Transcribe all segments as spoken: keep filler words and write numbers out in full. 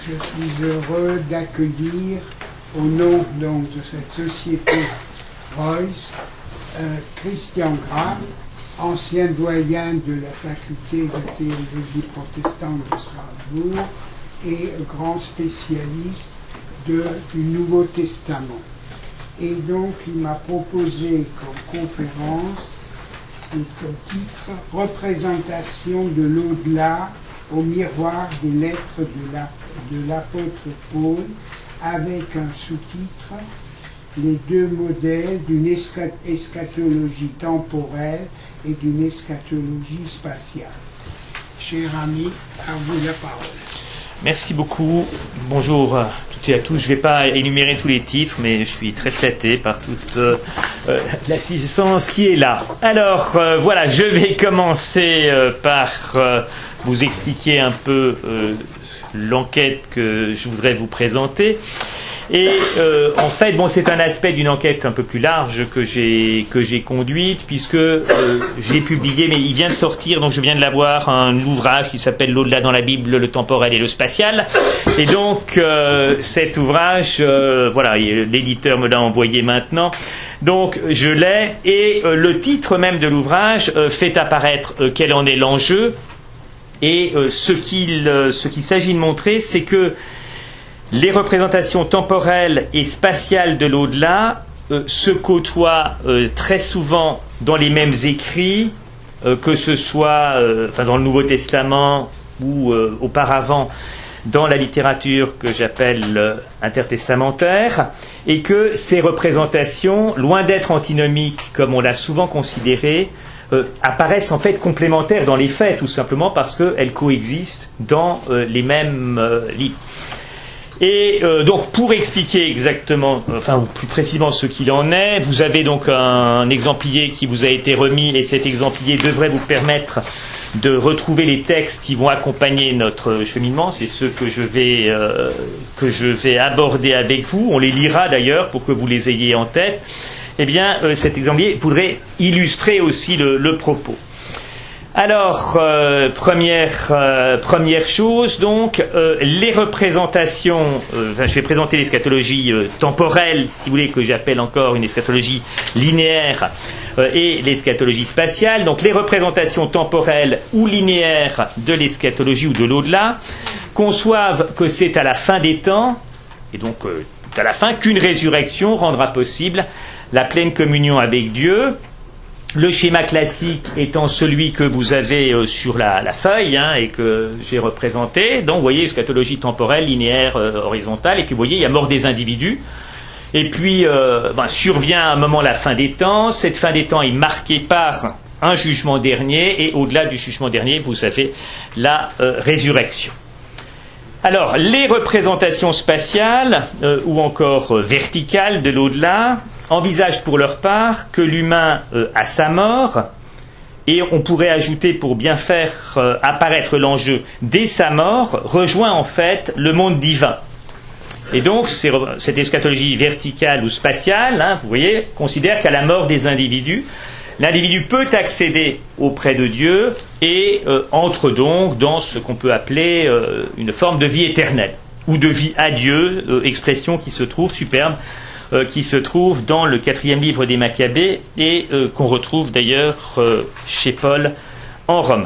Je suis heureux d'accueillir au nom donc de cette société Reuss euh, Christian Graf, ancien doyen de la faculté de théologie protestante de Strasbourg et grand spécialiste de, du Nouveau Testament. Et donc il m'a proposé comme conférence comme titre « Représentation de l'au-delà au miroir des lettres de, la, de l'apôtre Paul » avec un sous-titre « Les deux modèles d'une escha- eschatologie temporelle et d'une eschatologie spatiale ». Cher ami, à vous la parole. Merci beaucoup. Bonjour à toutes et à tous. Je ne vais pas énumérer tous les titres, mais je suis très flatté par toute euh, euh, l'assistance qui est là. Alors, euh, voilà, je vais commencer euh, par euh, vous expliquer un peu euh, l'enquête que je voudrais vous présenter. Et euh, en fait, bon, c'est un aspect d'une enquête un peu plus large que j'ai que j'ai conduite, puisque euh, j'ai publié, mais il vient de sortir, donc je viens de l'avoir, un ouvrage qui s'appelle L'au-delà dans la Bible, le temporel et le spatial. Et donc euh, cet ouvrage, euh, voilà, l'éditeur me l'a envoyé maintenant. Donc je l'ai, et euh, le titre même de l'ouvrage euh, fait apparaître euh, quel en est l'enjeu. Et euh, ce qu'il euh, ce qu'il s'agit de montrer, c'est que les représentations temporelles et spatiales de l'au-delà euh, se côtoient euh, très souvent dans les mêmes écrits, euh, que ce soit euh, enfin dans le Nouveau Testament ou euh, auparavant dans la littérature que j'appelle euh, intertestamentaire, et que ces représentations, loin d'être antinomiques comme on l'a souvent considéré, euh, apparaissent en fait complémentaires dans les faits, tout simplement parce qu'elles coexistent dans euh, les mêmes euh, livres. Et euh, donc, pour expliquer exactement, enfin, ou plus précisément ce qu'il en est, vous avez donc un, un exemplier qui vous a été remis, et cet exemplier devrait vous permettre de retrouver les textes qui vont accompagner notre cheminement. C'est ceux que je vais euh, que je vais aborder avec vous. On les lira d'ailleurs pour que vous les ayez en tête. Eh bien, euh, cet exemplaire voudrait illustrer aussi le, le propos. Alors, euh, première, euh, première chose, donc, euh, les représentations, euh, enfin, je vais présenter l'eschatologie euh, temporelle, si vous voulez, que j'appelle encore une eschatologie linéaire, euh, et l'eschatologie spatiale. Donc, les représentations temporelles ou linéaires de l'eschatologie ou de l'au-delà conçoivent que c'est à la fin des temps, et donc euh, à la fin, qu'une résurrection rendra possible la pleine communion avec Dieu. Le schéma classique étant celui que vous avez euh, sur la, la feuille, hein, et que j'ai représenté. Donc, vous voyez, eschatologie temporelle, linéaire, euh, horizontale. Et puis, vous voyez, il y a mort des individus. Et puis, euh, ben, survient à un moment la fin des temps. Cette fin des temps est marquée par un jugement dernier. Et au-delà du jugement dernier, vous avez la euh, résurrection. Alors, les représentations spatiales, euh, ou encore euh, verticales de l'au-delà, envisagent pour leur part que l'humain euh, a sa mort, et on pourrait ajouter, pour bien faire euh, apparaître l'enjeu, dès sa mort, rejoint en fait le monde divin. Et donc, cette eschatologie verticale ou spatiale, hein, vous voyez, considère qu'à la mort des individus, l'individu peut accéder auprès de Dieu et euh, entre donc dans ce qu'on peut appeler euh, une forme de vie éternelle, ou de vie à Dieu, euh, expression qui se trouve superbe, euh, qui se trouve dans le quatrième livre des Maccabées et euh, qu'on retrouve d'ailleurs euh, chez Paul en Rome.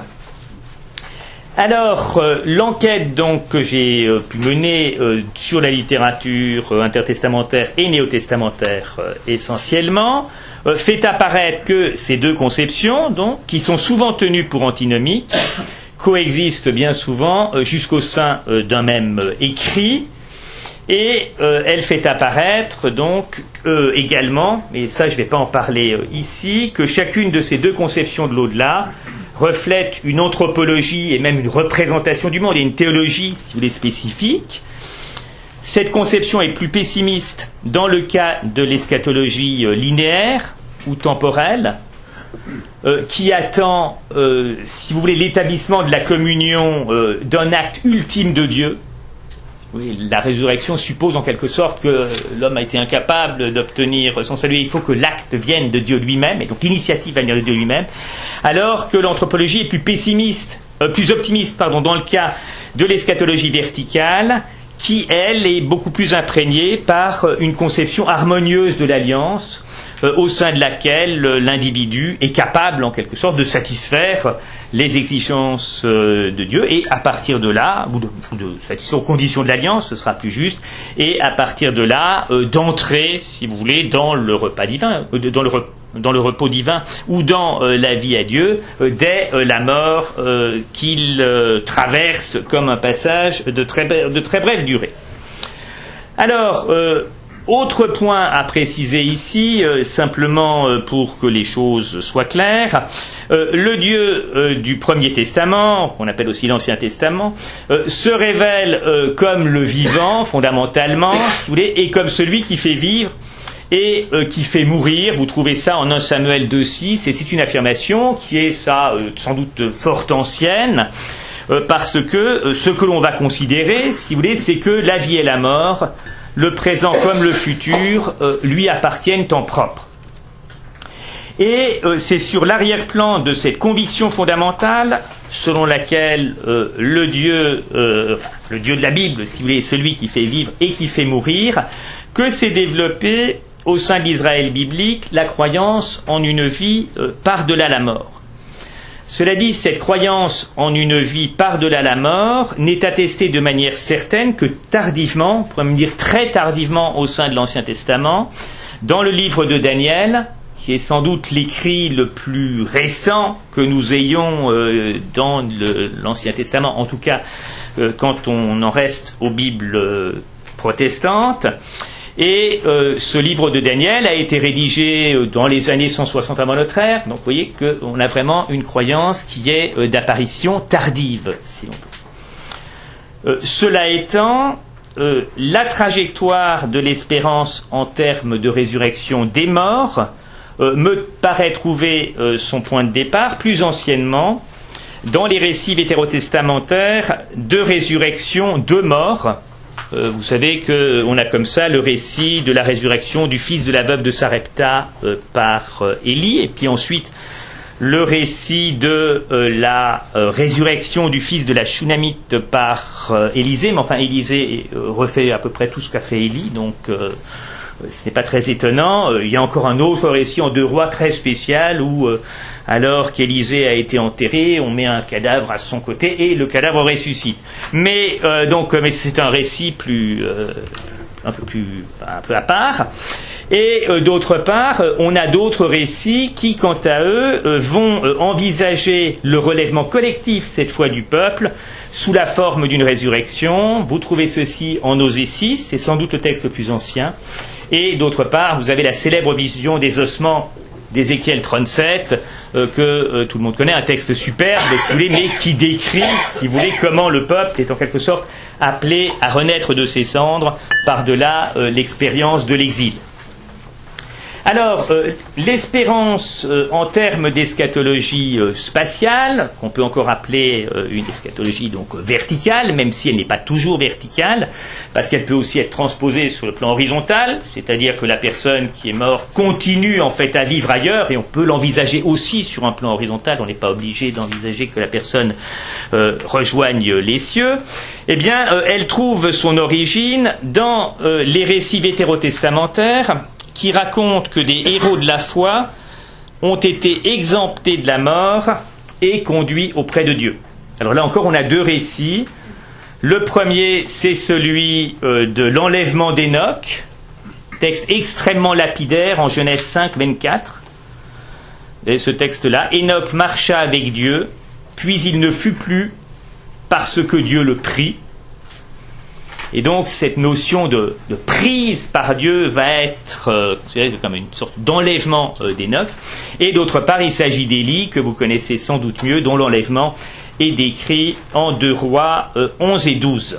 Alors, euh, l'enquête donc que j'ai euh, pu mener euh, sur la littérature euh, intertestamentaire et néotestamentaire euh, essentiellement, euh, fait apparaître que ces deux conceptions, donc, qui sont souvent tenues pour antinomiques, coexistent bien souvent euh, jusqu'au sein euh, d'un même euh, écrit, et euh, elle fait apparaître donc euh, également, et ça je ne vais pas en parler euh, ici, que chacune de ces deux conceptions de l'au-delà reflète une anthropologie et même une représentation du monde et une théologie, si vous voulez, spécifique. Cette conception est plus pessimiste dans le cas de l'eschatologie euh, linéaire ou temporelle, euh, qui attend, euh, si vous voulez, l'établissement de la communion euh, d'un acte ultime de Dieu. Oui, la résurrection suppose en quelque sorte que l'homme a été incapable d'obtenir son salut. Il faut que l'acte vienne de Dieu lui-même, et donc l'initiative va venir de Dieu lui-même, alors que l'anthropologie est plus pessimiste, euh, plus optimiste, pardon, dans le cas de l'eschatologie verticale, qui, elle, est beaucoup plus imprégnée par une conception harmonieuse de l'alliance, euh, au sein de laquelle euh, l'individu est capable, en quelque sorte, de satisfaire les exigences euh, de Dieu, et à partir de là, ou de, ou de satisfaire aux conditions de l'alliance, ce sera plus juste, et à partir de là, euh, d'entrer, si vous voulez, dans le repas divin, euh, dans le repas dans le repos divin ou dans euh, la vie à Dieu, euh, dès euh, la mort euh, qu'il euh, traverse comme un passage de très, de très brève durée. Alors, euh, autre point à préciser ici, euh, simplement euh, pour que les choses soient claires, euh, le Dieu euh, du Premier Testament, qu'on appelle aussi l'Ancien Testament, euh, se révèle euh, comme le vivant, fondamentalement, si vous voulez, et comme celui qui fait vivre et euh, qui fait mourir. Vous trouvez ça en un Samuel deux six, et c'est une affirmation qui est ça euh, sans doute fort ancienne, euh, parce que euh, ce que l'on va considérer, si vous voulez, c'est que la vie et la mort, le présent comme le futur, euh, lui appartiennent en propre. Et euh, c'est sur l'arrière-plan de cette conviction fondamentale, selon laquelle euh, le Dieu, euh, enfin, le Dieu de la Bible, si vous voulez, celui qui fait vivre et qui fait mourir, que s'est développée au sein de l'Israël biblique la croyance en une vie euh, par-delà la mort. Cela dit, cette croyance en une vie par-delà la mort n'est attestée de manière certaine que tardivement, on pourrait me dire très tardivement au sein de l'Ancien Testament, dans le livre de Daniel, qui est sans doute l'écrit le plus récent que nous ayons euh, dans le, l'Ancien Testament, en tout cas euh, quand on en reste aux Bibles euh, protestantes. Et euh, ce livre de Daniel a été rédigé euh, dans les années cent soixante avant notre ère. Donc vous voyez qu'on a vraiment une croyance qui est euh, d'apparition tardive, si l'on peut. Euh, cela étant, euh, la trajectoire de l'espérance en termes de résurrection des morts euh, me paraît trouver euh, son point de départ plus anciennement dans les récits vétérotestamentaires de résurrection de morts. Euh, vous savez qu'on a comme ça le récit de la résurrection du fils de la veuve de Sarepta euh, par euh, Élie, et puis ensuite le récit de euh, la euh, résurrection du fils de la Shunamite par euh, Élisée, mais enfin Élisée euh, refait à peu près tout ce qu'a fait Élie, donc euh, ce n'est pas très étonnant. Euh, il y a encore un autre récit en deux rois très spécial où euh, alors qu'Élisée a été enterré, on met un cadavre à son côté et le cadavre ressuscite. Mais euh, donc, mais c'est un récit plus euh, un peu plus un peu à part. Et euh, d'autre part, on a d'autres récits qui, quant à eux, euh, vont euh, envisager le relèvement collectif cette fois du peuple sous la forme d'une résurrection. Vous trouvez ceci en Osée six, c'est sans doute le texte le plus ancien. Et d'autre part, vous avez la célèbre vision des ossements d'Ézéchiel trente-sept, euh, que euh, tout le monde connaît, un texte superbe, si vous voulez, mais qui décrit, si vous voulez, comment le peuple est en quelque sorte appelé à renaître de ses cendres par-delà euh, l'expérience de l'exil. Alors, euh, l'espérance euh, en termes d'eschatologie euh, spatiale, qu'on peut encore appeler euh, une eschatologie donc verticale, même si elle n'est pas toujours verticale, parce qu'elle peut aussi être transposée sur le plan horizontal, c'est-à-dire que la personne qui est morte continue en fait à vivre ailleurs, et on peut l'envisager aussi sur un plan horizontal, on n'est pas obligé d'envisager que la personne euh, rejoigne les cieux. Eh bien, euh, elle trouve son origine dans euh, les récits vétérotestamentaires, qui raconte que des héros de la foi ont été exemptés de la mort et conduits auprès de Dieu. Alors là encore, on a deux récits. Le premier, c'est celui euh, de l'enlèvement d'Hénoch, texte extrêmement lapidaire en Genèse cinq, vingt-quatre. Et ce texte-là, Hénoch marcha avec Dieu, puis il ne fut plus parce que Dieu le prit. Et donc cette notion de, de prise par Dieu va être euh, considérée comme une sorte d'enlèvement euh, d'Hénoch. Et d'autre part, il s'agit d'Élie, que vous connaissez sans doute mieux, dont l'enlèvement est décrit en deux Rois euh, onze et douze.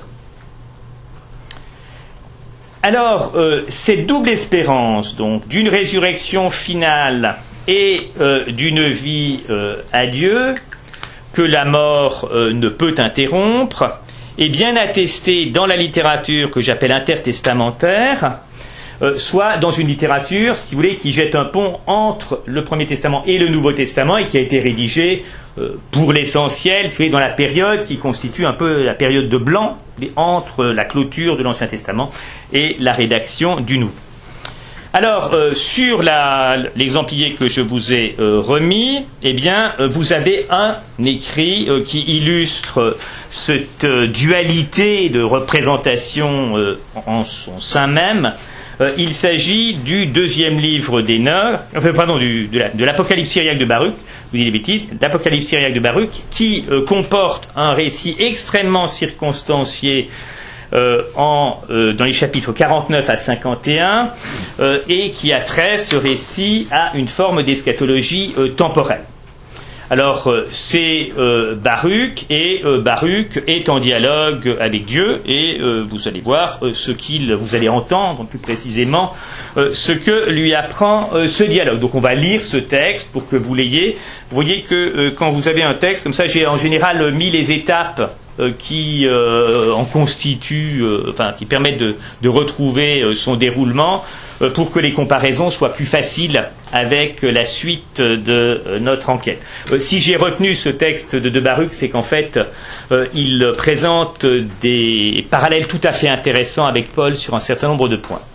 Alors, euh, cette double espérance, donc, d'une résurrection finale et euh, d'une vie euh, à Dieu, que la mort euh, ne peut interrompre, est bien attesté dans la littérature que j'appelle intertestamentaire, euh, soit dans une littérature, si vous voulez, qui jette un pont entre le Premier Testament et le Nouveau Testament, et qui a été rédigé euh, pour l'essentiel, si vous voulez, dans la période qui constitue un peu la période de blanc entre la clôture de l'Ancien Testament et la rédaction du Nouveau. Alors, euh, sur la, l'exemplier que je vous ai euh, remis, eh bien, euh, vous avez un écrit euh, qui illustre cette euh, dualité de représentation euh, en son sein même. Euh, il s'agit du deuxième livre d'Hénoch, enfin, pardon, du, de, la, de l'Apocalypse syriaque de Baruch, vous dites des bêtises, l'Apocalypse syriaque de Baruch, qui euh, comporte un récit extrêmement circonstancié Euh, en, euh, dans les chapitres quarante-neuf à cinquante et un euh, et qui a trait, ce récit, à une forme d'eschatologie euh, temporelle. Alors, euh, c'est euh, Baruch, et euh, Baruch est en dialogue avec Dieu, et euh, vous allez voir euh, ce qu'il, vous allez entendre plus précisément euh, ce que lui apprend euh, ce dialogue. Donc, on va lire ce texte pour que vous l'ayez. Vous voyez que euh, quand vous avez un texte comme ça, j'ai en général mis les étapes Euh, qui euh, en constituent, euh, enfin qui permettent de, de retrouver euh, son déroulement euh, pour que les comparaisons soient plus faciles avec euh, la suite de euh, notre enquête. Euh, si j'ai retenu ce texte de, de Baruch, c'est qu'en fait euh, il présente des parallèles tout à fait intéressants avec Paul sur un certain nombre de points.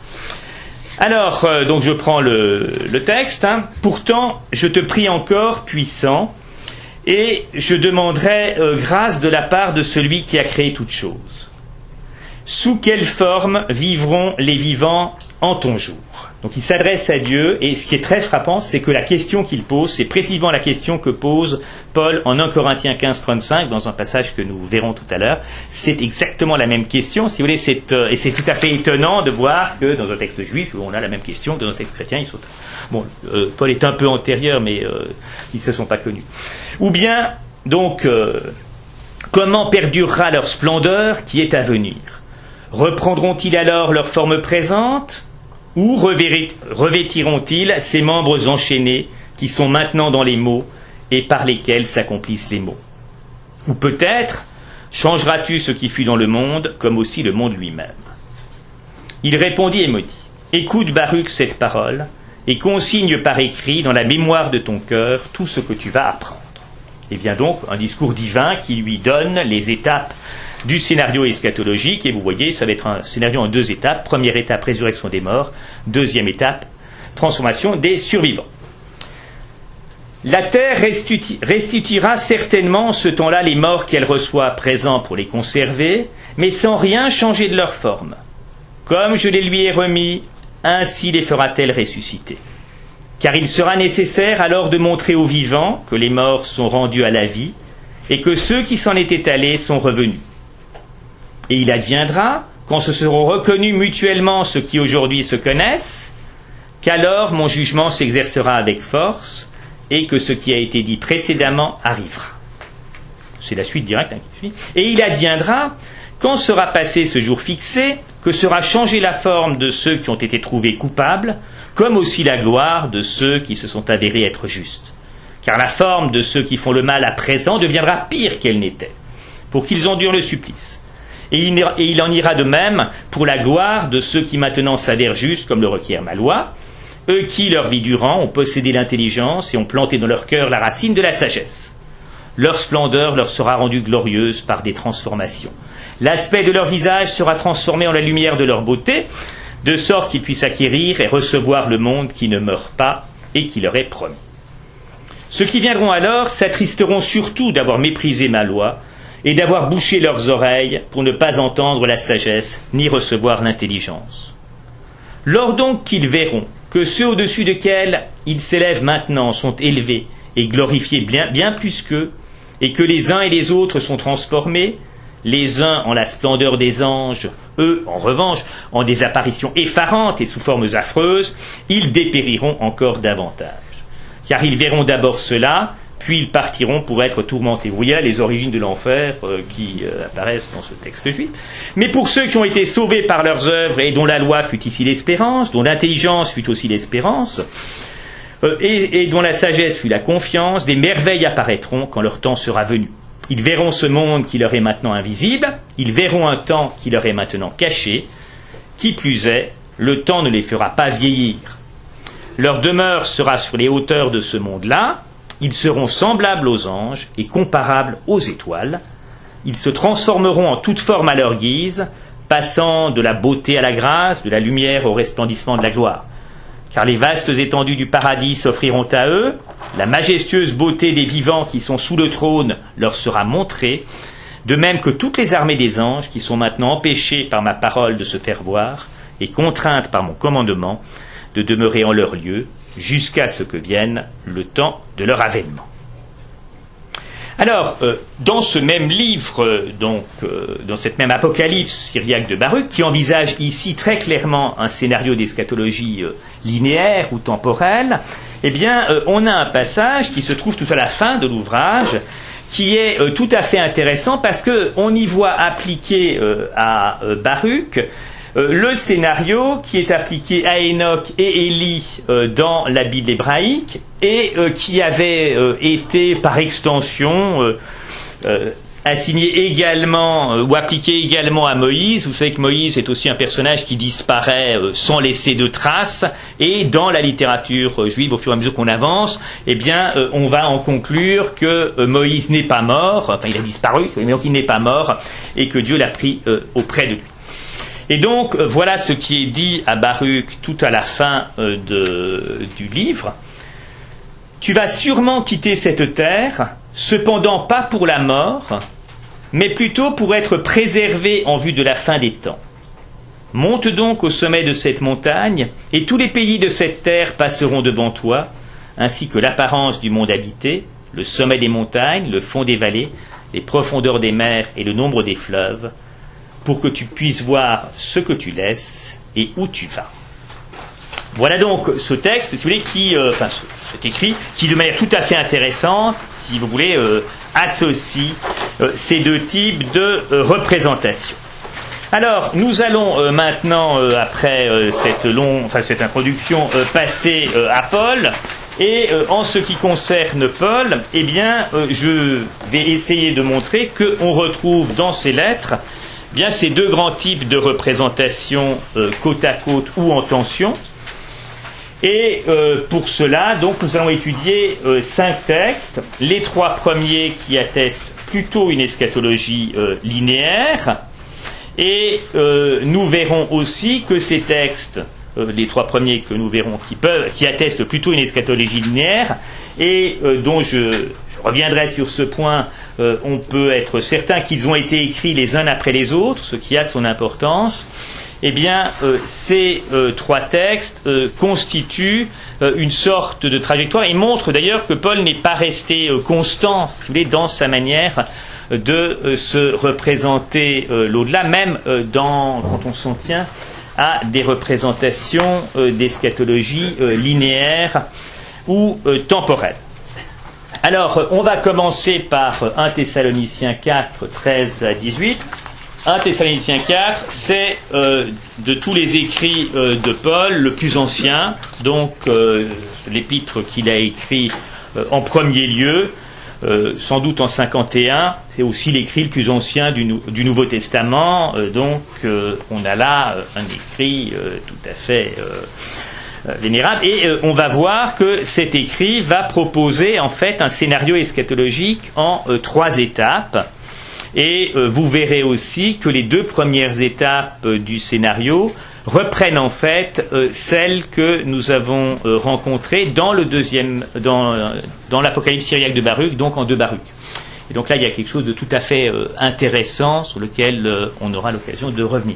Alors, euh, donc je prends le, le texte. Hein. Pourtant, je te prie encore, puissant, et je demanderai euh, grâce de la part de celui qui a créé toutes choses. Sous quelle forme vivront les vivants en ton jour? Donc il s'adresse à Dieu, et ce qui est très frappant, c'est que la question qu'il pose, c'est précisément la question que pose Paul en un Corinthiens quinze trente-cinq, dans un passage que nous verrons tout à l'heure. C'est exactement la même question, si vous voulez, c'est, euh, et c'est tout à fait étonnant de voir que dans un texte juif, on a la même question, que dans un texte chrétien, ils sont... Bon, euh, Paul est un peu antérieur, mais euh, ils ne se sont pas connus. Ou bien, donc, euh, comment perdurera leur splendeur qui est à venir? Reprendront-ils alors leur forme présente? Ou revêtiront-ils ces membres enchaînés qui sont maintenant dans les mots et par lesquels s'accomplissent les mots? Ou peut-être changeras-tu ce qui fut dans le monde, comme aussi le monde lui-même? Il répondit et me dit: écoute, Baruch, cette parole, et consigne par écrit dans la mémoire de ton cœur tout ce que tu vas apprendre. Et vient donc un discours divin qui lui donne les étapes du scénario eschatologique, et vous voyez, ça va être un scénario en deux étapes. Première étape, résurrection des morts. Deuxième étape, transformation des survivants. La terre restitu- restituera certainement en ce temps-là les morts qu'elle reçoit à présent pour les conserver, mais sans rien changer de leur forme. Comme je les lui ai remis, ainsi les fera-t-elle ressusciter. Car il sera nécessaire alors de montrer aux vivants que les morts sont rendus à la vie, et que ceux qui s'en étaient allés sont revenus. Et il adviendra, quand se seront reconnus mutuellement ceux qui aujourd'hui se connaissent, qu'alors mon jugement s'exercera avec force, et que ce qui a été dit précédemment arrivera. C'est la suite directe, hein, qui suit. Et il adviendra, quand sera passé ce jour fixé, que sera changée la forme de ceux qui ont été trouvés coupables, comme aussi la gloire de ceux qui se sont avérés être justes. Car la forme de ceux qui font le mal à présent deviendra pire qu'elle n'était, pour qu'ils endurent le supplice. Et il en ira de même pour la gloire de ceux qui maintenant s'avèrent justes, comme le requiert ma loi, eux qui, leur vie durant, ont possédé l'intelligence et ont planté dans leur cœur la racine de la sagesse. Leur splendeur leur sera rendue glorieuse par des transformations. L'aspect de leur visage sera transformé en la lumière de leur beauté, de sorte qu'ils puissent acquérir et recevoir le monde qui ne meurt pas et qui leur est promis. Ceux qui viendront alors s'attristeront surtout d'avoir méprisé ma loi, et d'avoir bouché leurs oreilles pour ne pas entendre la sagesse ni recevoir l'intelligence. Lors donc qu'ils verront que ceux au-dessus desquels ils s'élèvent maintenant sont élevés et glorifiés bien, bien plus qu'eux, et que les uns et les autres sont transformés, les uns en la splendeur des anges, eux, en revanche, en des apparitions effarantes et sous formes affreuses, ils dépériront encore davantage. Car ils verront d'abord cela, puis ils partiront pour être tourmentés. Vous voyez là les origines de l'enfer euh, qui euh, apparaissent dans ce texte juif. Mais pour ceux qui ont été sauvés par leurs œuvres et dont la loi fut ici l'espérance, dont l'intelligence fut aussi l'espérance, euh, et, et dont la sagesse fut la confiance, des merveilles apparaîtront quand leur temps sera venu. Ils verront ce monde qui leur est maintenant invisible, ils verront un temps qui leur est maintenant caché, qui plus est, le temps ne les fera pas vieillir. Leur demeure sera sur les hauteurs de ce monde-là, ils seront semblables aux anges et comparables aux étoiles, ils se transformeront en toute forme à leur guise, passant de la beauté à la grâce, de la lumière au resplendissement de la gloire. Car les vastes étendues du paradis s'offriront à eux, la majestueuse beauté des vivants qui sont sous le trône leur sera montrée, de même que toutes les armées des anges qui sont maintenant empêchées par ma parole de se faire voir et contraintes par mon commandement de demeurer en leur lieu jusqu'à ce que vienne le temps de leur avènement. Alors, euh, dans ce même livre, euh, donc, euh, dans cette même apocalypse syriaque de Baruch, qui envisage ici très clairement un scénario d'eschatologie euh, linéaire ou temporelle, eh bien, euh, on a un passage qui se trouve tout à la fin de l'ouvrage, qui est euh, tout à fait intéressant parce qu'on y voit appliquer euh, à euh, Baruch Euh, le scénario qui est appliqué à Enoch et Élie euh, dans la Bible hébraïque et euh, qui avait euh, été par extension euh, euh, assigné également euh, ou appliqué également à Moïse. Vous savez que Moïse est aussi un personnage qui disparaît euh, sans laisser de traces, et dans la littérature euh, juive, au fur et à mesure qu'on avance, eh bien euh, on va en conclure que euh, Moïse n'est pas mort, enfin il a disparu, mais donc il n'est pas mort, et que Dieu l'a pris euh, auprès de lui. Et donc, euh, voilà ce qui est dit à Baruch tout à la fin euh, de, du livre. « Tu vas sûrement quitter cette terre, cependant pas pour la mort, mais plutôt pour être préservé en vue de la fin des temps. Monte donc au sommet de cette montagne, et tous les pays de cette terre passeront devant toi, ainsi que l'apparence du monde habité, le sommet des montagnes, le fond des vallées, les profondeurs des mers et le nombre des fleuves, pour que tu puisses voir ce que tu laisses et où tu vas. » Voilà donc ce texte, si vous voulez, qui, euh, enfin, cet écrit, qui de manière tout à fait intéressante, si vous voulez, euh, associe euh, ces deux types de euh, représentations. Alors, nous allons euh, maintenant, euh, après euh, cette longue, enfin cette introduction, euh, passer euh, à Paul. Et euh, en ce qui concerne Paul, eh bien, euh, je vais essayer de montrer qu'on retrouve dans ses lettres bien ces deux grands types de représentations euh, côte à côte ou en tension. Et euh, pour cela, donc, nous allons étudier euh, cinq textes, les trois premiers qui attestent plutôt une eschatologie euh, linéaire, et euh, nous verrons aussi que ces textes, euh, les trois premiers que nous verrons qui peuvent, qui attestent plutôt une eschatologie linéaire, et euh, dont je, je reviendrai sur ce point, euh, on peut être certain qu'ils ont été écrits les uns après les autres, ce qui a son importance. Eh bien, euh, ces euh, trois textes euh, constituent euh, une sorte de trajectoire et montrent d'ailleurs que Paul n'est pas resté euh, constant, si vous voulez, dans sa manière de euh, se représenter euh, l'au-delà, même euh, dans, quand on s'en tient à des représentations euh, d'eschatologie euh, linéaire ou euh, temporelle. Alors, on va commencer par un Thessaloniciens quatre, treize à dix-huit. un Thessaloniciens quatre, c'est euh, de tous les écrits euh, de Paul le plus ancien, donc euh, l'épître qu'il a écrit euh, en premier lieu, euh, sans doute en cinquante et un, c'est aussi l'écrit le plus ancien du, nou- du Nouveau Testament, euh, donc euh, on a là euh, un écrit euh, tout à fait euh, euh, vénérable, et euh, on va voir que cet écrit va proposer en fait un scénario eschatologique en euh, trois étapes. Et euh, vous verrez aussi que les deux premières étapes euh, du scénario reprennent en fait euh, celles que nous avons euh, rencontrées dans le deuxième, dans, euh, dans l'Apocalypse syriaque de Baruch, donc en deux Baruch. Et donc là, il y a quelque chose de tout à fait euh, intéressant sur lequel euh, on aura l'occasion de revenir.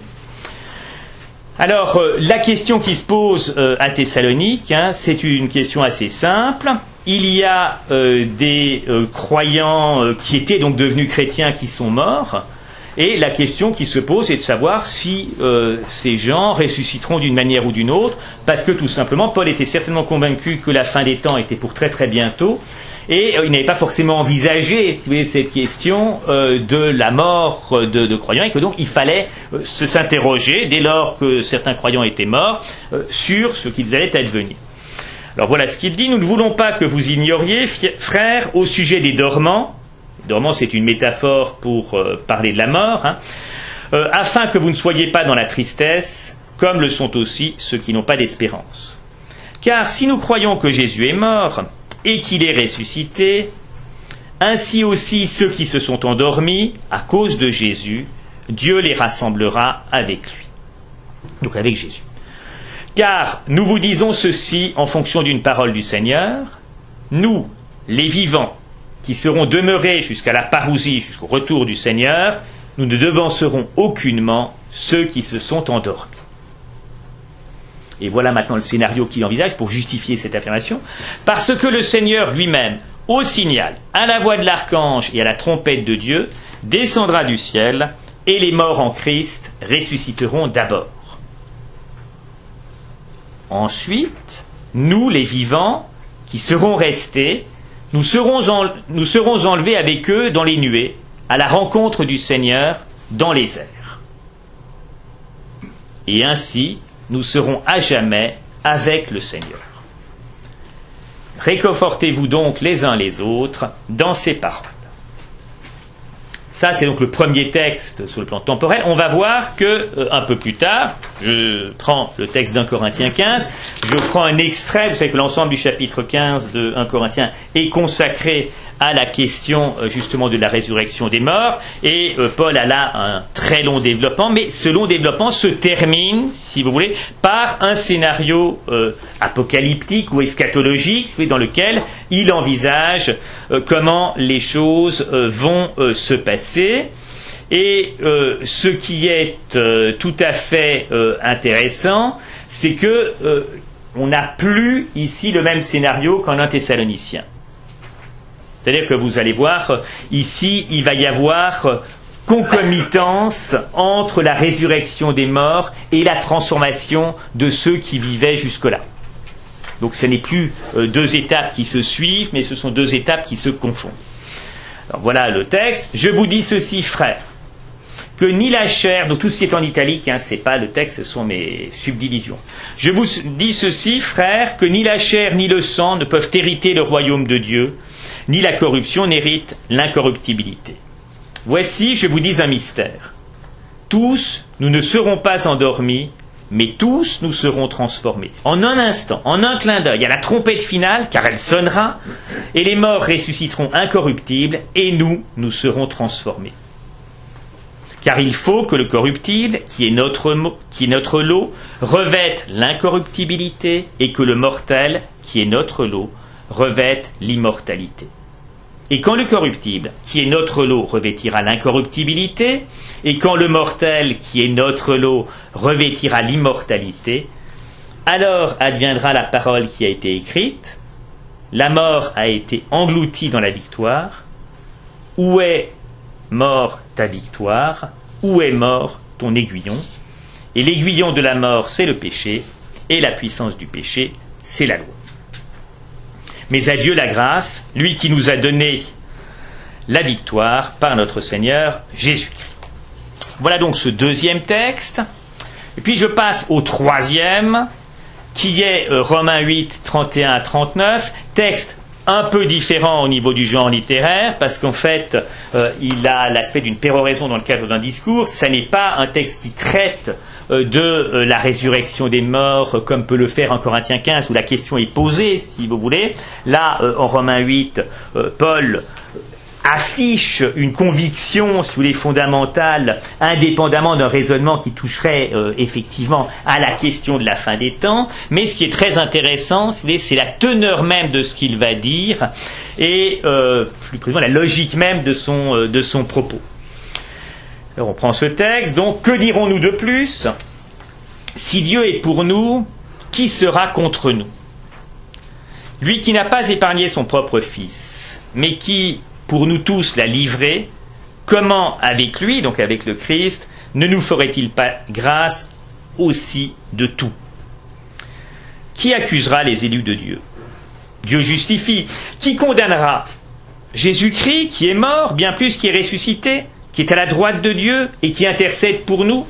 Alors, euh, la question qui se pose euh, à Thessalonique, hein, c'est une question assez simple. Il y a euh, des euh, croyants euh, qui étaient donc devenus chrétiens qui sont morts, et la question qui se pose est de savoir si euh, ces gens ressusciteront d'une manière ou d'une autre, parce que tout simplement, Paul était certainement convaincu que la fin des temps était pour très très bientôt, et euh, il n'avait pas forcément envisagé, si vous voulez, cette question euh, de la mort de, de croyants, et que donc il fallait euh, se, s'interroger, dès lors que certains croyants étaient morts, euh, sur ce qu'ils allaient advenir. Alors voilà ce qu'il dit: nous ne voulons pas que vous ignoriez, frères, au sujet des dormants. Les dormants, c'est une métaphore pour euh, parler de la mort, hein, euh, afin que vous ne soyez pas dans la tristesse, comme le sont aussi ceux qui n'ont pas d'espérance. Car si nous croyons que Jésus est mort et qu'il est ressuscité, ainsi aussi ceux qui se sont endormis à cause de Jésus, Dieu les rassemblera avec lui. Donc avec Jésus. Car nous vous disons ceci en fonction d'une parole du Seigneur, nous, les vivants, qui seront demeurés jusqu'à la parousie, jusqu'au retour du Seigneur, nous ne devancerons aucunement ceux qui se sont endormis. Et voilà maintenant le scénario qu'il envisage pour justifier cette affirmation. Parce que le Seigneur lui-même, au signal, à la voix de l'archange et à la trompette de Dieu, descendra du ciel, et les morts en Christ ressusciteront d'abord. Ensuite, nous, les vivants, qui serons restés, nous serons, en, nous serons enlevés avec eux dans les nuées, à la rencontre du Seigneur dans les airs. Et ainsi, nous serons à jamais avec le Seigneur. Réconfortez-vous donc les uns les autres dans ces paroles. Ça, c'est donc le premier texte sur le plan temporel. On va voir que, euh, un peu plus tard, je prends le texte d'un Corinthiens quinze, je prends un extrait, vous savez que l'ensemble du chapitre quinze de un Corinthiens est consacré à la question euh, justement de la résurrection des morts, et euh, Paul a là un très long développement, mais ce long développement se termine, si vous voulez, par un scénario euh, apocalyptique ou eschatologique, vous voyez, dans lequel il envisage euh, comment les choses euh, vont euh, se passer. Et euh, ce qui est euh, tout à fait euh, intéressant, c'est que euh, on n'a plus ici le même scénario qu'en un Thessaloniciens. C'est-à-dire que vous allez voir, ici, il va y avoir concomitance entre la résurrection des morts et la transformation de ceux qui vivaient jusque-là. Donc ce n'est plus euh, deux étapes qui se suivent, mais ce sont deux étapes qui se confondent. Alors voilà le texte. Je vous dis ceci, frères, que ni la chair, donc tout ce qui est en italique, hein, c'est pas le texte, ce sont mes subdivisions. Je vous dis ceci, frères, que ni la chair ni le sang ne peuvent hériter le royaume de Dieu, ni la corruption n'hérite l'incorruptibilité. Voici, je vous dis un mystère. Tous, nous ne serons pas endormis, mais tous nous serons transformés. En un instant, en un clin d'œil, à la trompette finale, car elle sonnera, et les morts ressusciteront incorruptibles, et nous, nous serons transformés. Car il faut que le corruptible, qui est notre, qui est notre lot, revête l'incorruptibilité, et que le mortel, qui est notre lot, revête l'immortalité. Et quand le corruptible, qui est notre lot, revêtira l'incorruptibilité, et quand le mortel, qui est notre lot, revêtira l'immortalité, alors adviendra la parole qui a été écrite, la mort a été engloutie dans la victoire. Où est mort ta victoire? Où est mort ton aiguillon? Et l'aiguillon de la mort, c'est le péché, et la puissance du péché, c'est la loi. Mais à Dieu la grâce, lui qui nous a donné la victoire par notre Seigneur Jésus-Christ. Voilà donc ce deuxième texte. Et puis je passe au troisième, qui est euh, Romains huit, trente et un à trente-neuf, texte un peu différent au niveau du genre littéraire, parce qu'en fait, euh, il a l'aspect d'une péroraison dans le cadre d'un discours. Ça n'est pas un texte qui traite euh, de euh, la résurrection des morts, euh, comme peut le faire en Corinthiens quinze, où la question est posée, si vous voulez. Là, euh, en Romains huit, euh, Paul affiche une conviction, si vous voulez, fondamentale, indépendamment d'un raisonnement qui toucherait euh, effectivement à la question de la fin des temps. Mais ce qui est très intéressant, si vous voulez, c'est la teneur même de ce qu'il va dire et euh, plus précisément la logique même de son, euh, de son propos. Alors on prend ce texte, donc que dirons-nous de plus? Si Dieu est pour nous, qui sera contre nous? Lui qui n'a pas épargné son propre Fils, mais qui pour nous tous l'a livré, comment avec lui, donc avec le Christ, ne nous ferait-il pas grâce aussi de tout? Qui accusera les élus de Dieu? Dieu justifie. Qui condamnera? Jésus-Christ, qui est mort, bien plus qui est ressuscité, qui est à la droite de Dieu et qui intercède pour nous.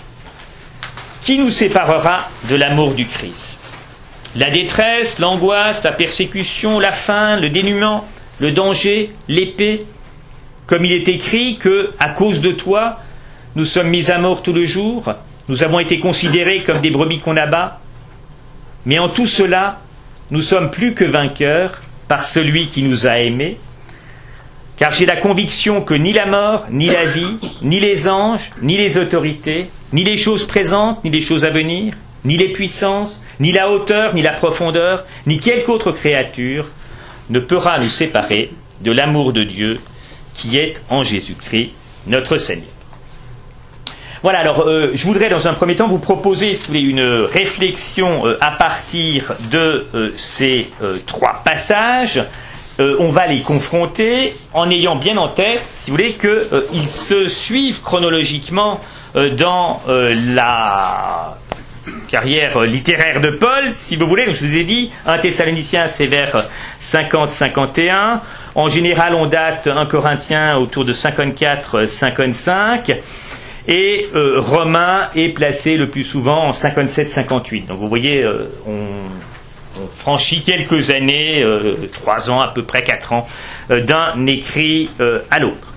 Qui nous séparera de l'amour du Christ? La détresse, l'angoisse, la persécution, la faim, le dénuement, le danger, l'épée, comme il est écrit que, à cause de toi, nous sommes mis à mort tout le jour, nous avons été considérés comme des brebis qu'on abat, mais en tout cela, nous sommes plus que vainqueurs par celui qui nous a aimés, car j'ai la conviction que ni la mort, ni la vie, ni les anges, ni les autorités, ni les choses présentes, ni les choses à venir, ni les puissances, ni la hauteur, ni la profondeur, ni quelque autre créature ne pourra nous séparer de l'amour de Dieu qui est en Jésus-Christ, notre Seigneur. Voilà, alors euh, je voudrais dans un premier temps vous proposer, si vous voulez, une réflexion euh, à partir de euh, ces euh, trois passages. Euh, on va les confronter en ayant bien en tête, si vous voulez, qu'ils euh, se suivent chronologiquement euh, dans euh, la carrière littéraire de Paul, si vous voulez. Je vous ai dit, un Thessaloniciens, c'est vers cinquante cinquante et un. En général, on date un Corinthiens autour de cinquante-quatre cinquante-cinq. Et euh, Romain est placé le plus souvent en cinquante-sept cinquante-huit. Donc vous voyez, euh, on, on franchit quelques années, euh, trois ans à peu près, quatre ans, euh, d'un écrit euh, à l'autre.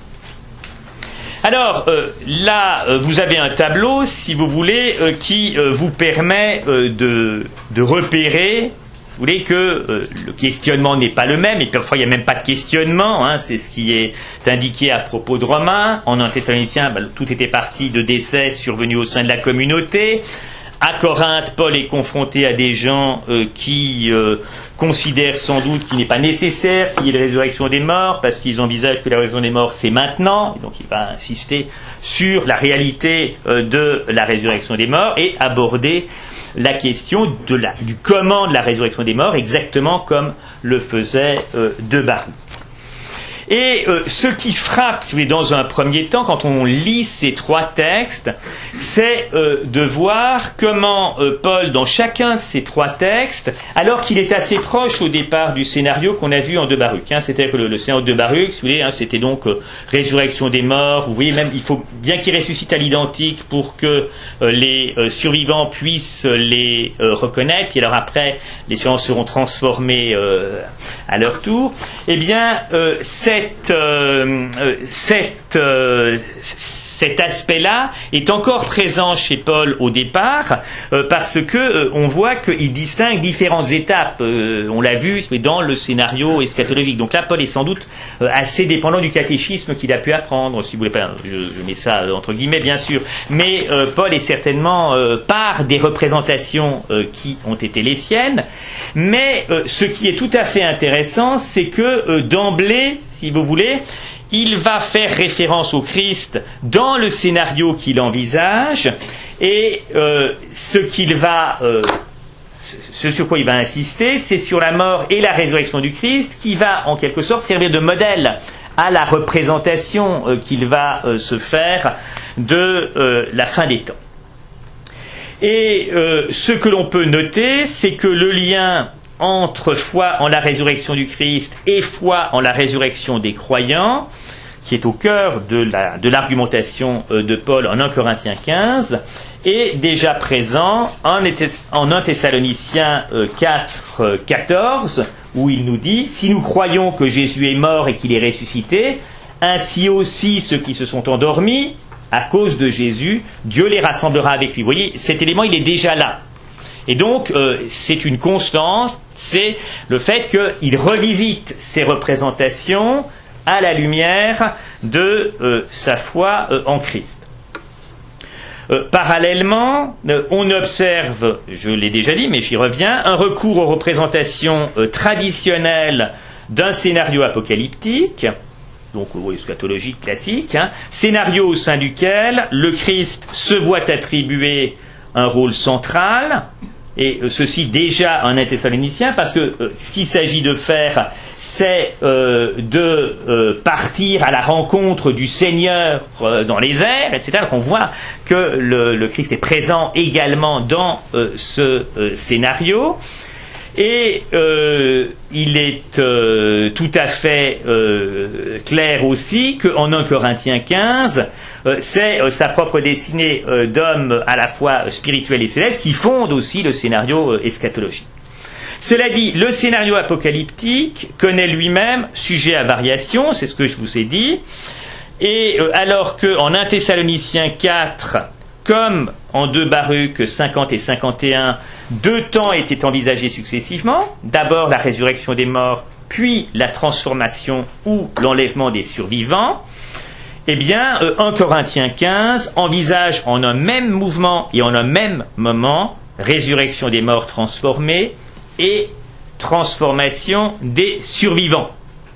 Alors euh, là, euh, vous avez un tableau, si vous voulez, euh, qui euh, vous permet euh, de, de repérer. Vous voulez que euh, le questionnement n'est pas le même, et parfois il n'y a même pas de questionnement, hein, c'est ce qui est indiqué à propos de Romains. En un Thessaloniciens, bah, tout était parti de décès survenus au sein de la communauté. À Corinthe, Paul est confronté à des gens euh, qui euh, considèrent sans doute qu'il n'est pas nécessaire qu'il y ait la résurrection des morts, parce qu'ils envisagent que la résurrection des morts c'est maintenant, et donc il va insister sur la réalité euh, de la résurrection des morts et aborder la question de la, du comment de la résurrection des morts, exactement comme le faisait euh, de Baruch. Et euh, ce qui frappe, si vous voulez, dans un premier temps, quand on lit ces trois textes, c'est euh, de voir comment euh, Paul, dans chacun de ces trois textes, alors qu'il est assez proche au départ du scénario qu'on a vu en de Baruch, hein, c'est-à-dire que le, le scénario de Baruch, si vous voulez, hein, c'était donc euh, résurrection des morts. Vous voyez, même il faut bien qu'il ressuscite à l'identique pour que euh, les euh, survivants puissent les euh, reconnaître. Puis alors après, les survivants seront transformés euh, à leur tour. Eh bien, euh, c'est Cette, euh, cette, euh, cet aspect-là est encore présent chez Paul au départ, euh, parce que euh, on voit qu'il distingue différentes étapes. Euh, on l'a vu dans le scénario eschatologique. Donc là, Paul est sans doute euh, assez dépendant du catéchisme qu'il a pu apprendre. Si vous voulez pas, je, je mets ça entre guillemets, bien sûr. Mais euh, Paul est certainement euh, par des représentations euh, qui ont été les siennes. Mais euh, ce qui est tout à fait intéressant, c'est que euh, d'emblée, si vous voulez, il va faire référence au Christ dans le scénario qu'il envisage, et euh, ce qu'il va, euh, ce sur quoi il va insister, c'est sur la mort et la résurrection du Christ, qui va en quelque sorte servir de modèle à la représentation euh, qu'il va euh, se faire de euh, la fin des temps. Et euh, ce que l'on peut noter, c'est que le lien entre foi en la résurrection du Christ et foi en la résurrection des croyants, qui est au cœur de, la, de l'argumentation de Paul en un Corinthiens quinze, est déjà présent en, en un Thessaloniciens quatre quatorze, où il nous dit « Si nous croyons que Jésus est mort et qu'il est ressuscité, ainsi aussi ceux qui se sont endormis, à cause de Jésus, Dieu les rassemblera avec lui. » Vous voyez, cet élément, il est déjà là. Et donc, euh, c'est une constance, c'est le fait qu'il revisite ces représentations à la lumière de euh, sa foi euh, en Christ. Euh, parallèlement, euh, on observe, je l'ai déjà dit, mais j'y reviens, un recours aux représentations euh, traditionnelles d'un scénario apocalyptique, donc oui, eschatologique classique, hein, scénario au sein duquel le Christ se voit attribuer un rôle central, et euh, ceci déjà en un Thessalonicien, parce que euh, ce qu'il s'agit de faire, c'est euh, de euh, partir à la rencontre du Seigneur euh, dans les airs, et cetera. Donc on voit que le, le Christ est présent également dans euh, ce euh, scénario. Et euh, il est euh, tout à fait euh, clair aussi qu'en un Corinthiens quinze, euh, c'est euh, sa propre destinée euh, d'homme à la fois spirituel et céleste qui fonde aussi le scénario euh, eschatologique. Cela dit, le scénario apocalyptique connaît lui-même sujet à variation, c'est ce que je vous ai dit, et euh, alors qu'en un Thessaloniciens quatre, comme en deux Baruch cinquante et cinquante et un, deux temps étaient envisagés successivement. D'abord la résurrection des morts, puis la transformation ou l'enlèvement des survivants. Eh bien, euh, un Corinthiens quinze envisage en un même mouvement et en un même moment résurrection des morts transformés et transformation des survivants.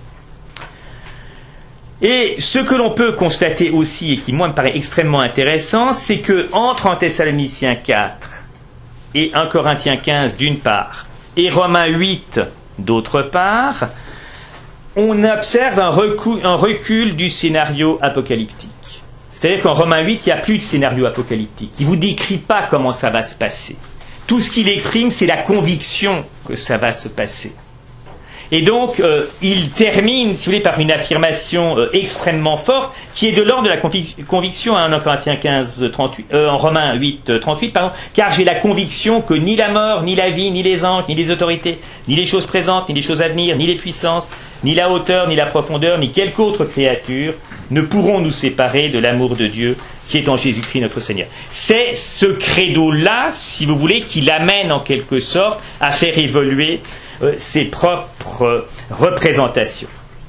Et ce que l'on peut constater aussi, et qui moi me paraît extrêmement intéressant, c'est que entre un Thessaloniciens quatre et un Corinthiens quinze d'une part, et Romains huit d'autre part, on observe un recul, un recul du scénario apocalyptique. C'est-à-dire qu'en Romains huit, il n'y a plus de scénario apocalyptique. Il ne vous décrit pas comment ça va se passer. Tout ce qu'il exprime, c'est la conviction que ça va se passer. Et donc, euh, il termine, si vous voulez, par une affirmation euh, extrêmement forte, qui est de l'ordre de la convic- conviction, hein, en Corinthiens quinze, trente-huit, euh, en Romains huit, trente-huit, pardon, car j'ai la conviction que ni la mort, ni la vie, ni les anges, ni les autorités, ni les choses présentes, ni les choses à venir, ni les puissances, ni la hauteur, ni la profondeur, ni quelque autre créature ne pourront nous séparer de l'amour de Dieu qui est en Jésus-Christ notre Seigneur. C'est ce credo-là, si vous voulez, qui l'amène en quelque sorte à faire évoluer euh, ses propres euh, représentations.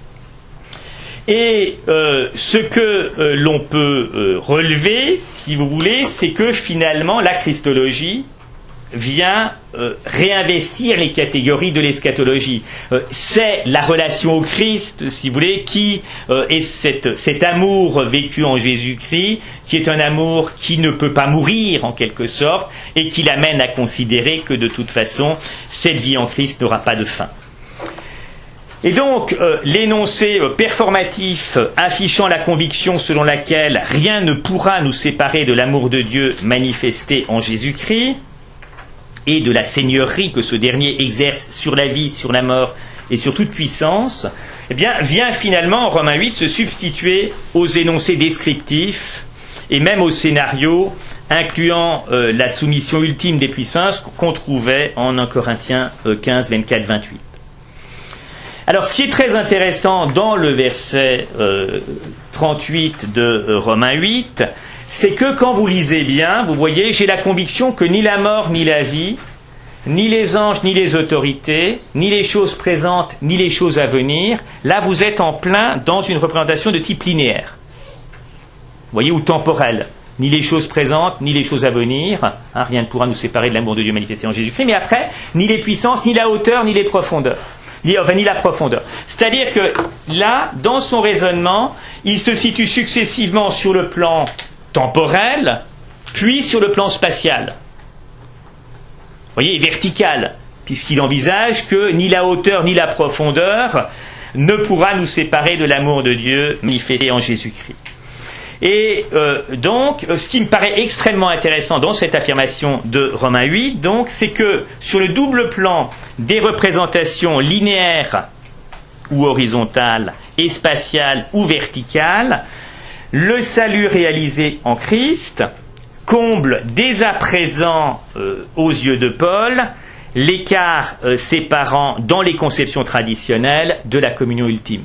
Et euh, ce que euh, l'on peut euh, relever, si vous voulez, c'est que finalement la Christologie vient euh, réinvestir les catégories de l'eschatologie. Euh, c'est la relation au Christ, si vous voulez, qui euh, est cette, cet amour vécu en Jésus-Christ, qui est un amour qui ne peut pas mourir en quelque sorte, et qui l'amène à considérer que de toute façon, cette vie en Christ n'aura pas de fin. Et donc, euh, l'énoncé euh, performatif euh, affichant la conviction selon laquelle rien ne pourra nous séparer de l'amour de Dieu manifesté en Jésus-Christ, et de la seigneurie que ce dernier exerce sur la vie, sur la mort et sur toute puissance, eh bien, vient finalement en Romains huit se substituer aux énoncés descriptifs et même aux scénarios incluant euh, la soumission ultime des puissances qu'on trouvait en un Corinthiens quinze, vingt-quatre, vingt-huit. Alors, ce qui est très intéressant dans le verset euh, trente-huit de euh, Romains huit, c'est que quand vous lisez bien, vous voyez, j'ai la conviction que ni la mort, ni la vie, ni les anges, ni les autorités, ni les choses présentes, ni les choses à venir, là vous êtes en plein dans une représentation de type linéaire. Vous voyez, ou temporelle. Ni les choses présentes, ni les choses à venir, hein, rien ne pourra nous séparer de l'amour de Dieu manifesté en Jésus-Christ, mais après, ni les puissances, ni la hauteur, ni les profondeurs. Ni, enfin, ni la profondeur. C'est-à-dire que là, dans son raisonnement, il se situe successivement sur le plan temporel, puis sur le plan spatial. Vous voyez, vertical, puisqu'il envisage que ni la hauteur ni la profondeur ne pourra nous séparer de l'amour de Dieu manifesté en Jésus-Christ. Et euh, donc, ce qui me paraît extrêmement intéressant dans cette affirmation de Romains huit, donc, c'est que sur le double plan des représentations linéaires ou horizontales et spatiales ou verticales, le salut réalisé en Christ comble dès à présent, euh, aux yeux de Paul, l'écart euh, séparant dans les conceptions traditionnelles de la communion ultime.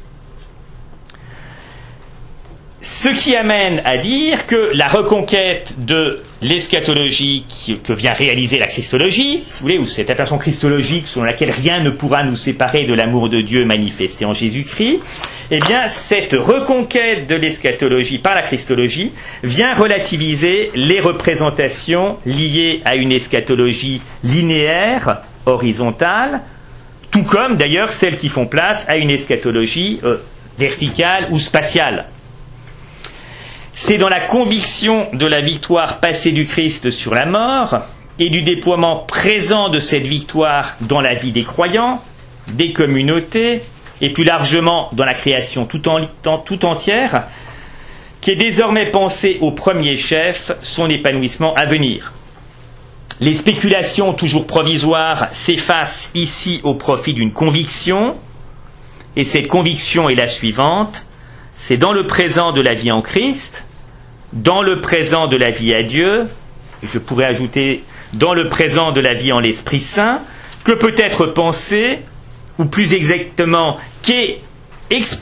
Ce qui amène à dire que la reconquête de l'eschatologie qui, que vient réaliser la Christologie, si vous voulez, ou cette appellation christologique selon laquelle rien ne pourra nous séparer de l'amour de Dieu manifesté en Jésus-Christ, eh bien, cette reconquête de l'eschatologie par la Christologie vient relativiser les représentations liées à une eschatologie linéaire, horizontale, tout comme d'ailleurs celles qui font place à une eschatologie euh, verticale ou spatiale. C'est dans la conviction de la victoire passée du Christ sur la mort et du déploiement présent de cette victoire dans la vie des croyants, des communautés et plus largement dans la création tout, en, tout entière qu'est désormais pensé au premier chef son épanouissement à venir. Les spéculations toujours provisoires s'effacent ici au profit d'une conviction, et cette conviction est la suivante: c'est dans le présent de la vie en Christ, dans le présent de la vie à Dieu, et je pourrais ajouter dans le présent de la vie en l'Esprit Saint, que peut être pensé, ou plus exactement qu'est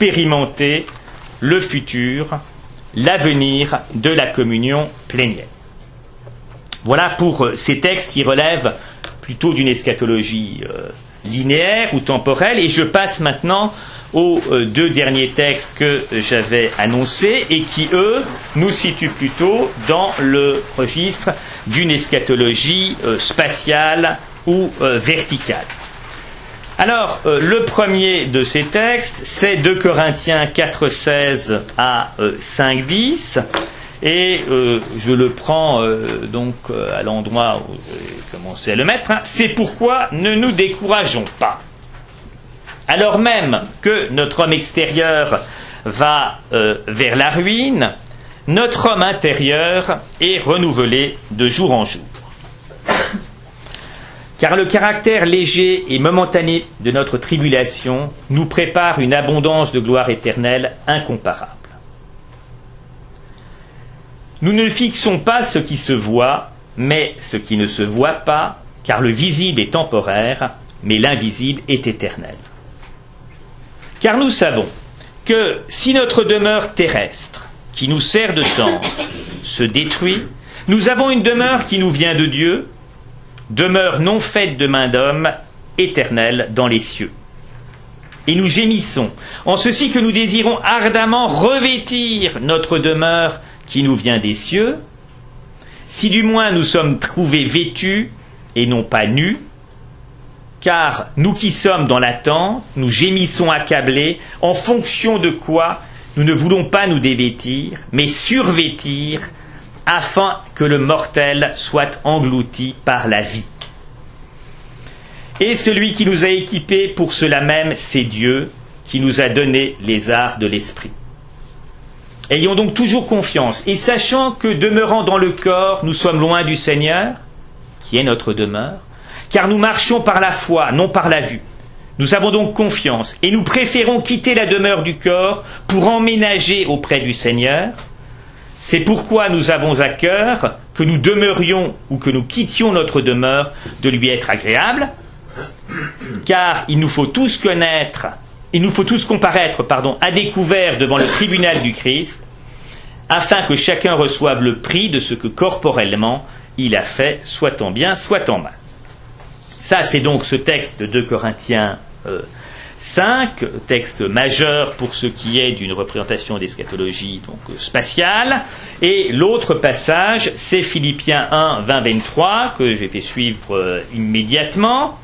expérimenté le futur, l'avenir de la communion plénière. Voilà pour ces textes qui relèvent plutôt d'une eschatologie euh, linéaire ou temporelle, et je passe maintenant aux euh, deux derniers textes que j'avais annoncés et qui, eux, nous situent plutôt dans le registre d'une eschatologie euh, spatiale ou euh, verticale. Alors, euh, le premier de ces textes, c'est deux Corinthiens quatre seize à euh, cinq dix, et euh, je le prends euh, donc euh, à l'endroit où j'ai commencé à le mettre. Hein. C'est pourquoi ne nous décourageons pas. Alors même que notre homme extérieur va euh, vers la ruine, notre homme intérieur est renouvelé de jour en jour. Car le caractère léger et momentané de notre tribulation nous prépare une abondance de gloire éternelle incomparable. Nous ne fixons pas ce qui se voit, mais ce qui ne se voit pas, car le visible est temporaire, mais l'invisible est éternel. Car nous savons que si notre demeure terrestre, qui nous sert de temple, se détruit, nous avons une demeure qui nous vient de Dieu, demeure non faite de main d'homme, éternelle dans les cieux. Et nous gémissons, en ceci que nous désirons ardemment revêtir notre demeure qui nous vient des cieux, si du moins nous sommes trouvés vêtus et non pas nus, car nous qui sommes dans l'attente, nous gémissons accablés, en fonction de quoi nous ne voulons pas nous dévêtir, mais survêtir, afin que le mortel soit englouti par la vie. Et celui qui nous a équipés pour cela même, c'est Dieu, qui nous a donné les arts de l'esprit. Ayons donc toujours confiance, et sachant que demeurant dans le corps, nous sommes loin du Seigneur, qui est notre demeure, car nous marchons par la foi, non par la vue. Nous avons donc confiance, et nous préférons quitter la demeure du corps pour emménager auprès du Seigneur. C'est pourquoi nous avons à cœur que nous demeurions ou que nous quittions notre demeure de lui être agréable, car il nous faut tous connaître, il nous faut tous comparaître, pardon, à découvert devant le tribunal du Christ, afin que chacun reçoive le prix de ce que corporellement il a fait, soit en bien, soit en mal. Ça, c'est donc ce texte de deux Corinthiens euh, cinq, texte majeur pour ce qui est d'une représentation d'eschatologie donc euh, spatiale. Et l'autre passage, c'est Philippiens un, vingt, vingt-trois, que j'ai fait suivre euh, immédiatement.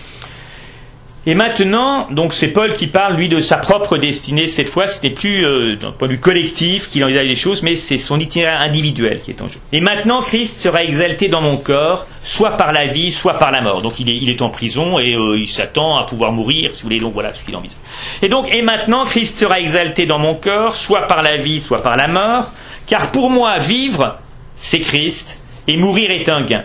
Et maintenant, donc c'est Paul qui parle, lui, de sa propre destinée. Cette fois, ce n'est plus euh, d'un point de vue collectif qu'il envisage les choses, mais c'est son itinéraire individuel qui est en jeu. Et maintenant, Christ sera exalté dans mon corps, soit par la vie, soit par la mort. Donc il est, il est en prison et euh, il s'attend à pouvoir mourir, si vous voulez. Donc voilà ce qu'il envisage. Et donc, et maintenant, Christ sera exalté dans mon corps, soit par la vie, soit par la mort. Car pour moi, vivre, c'est Christ, et mourir est un gain.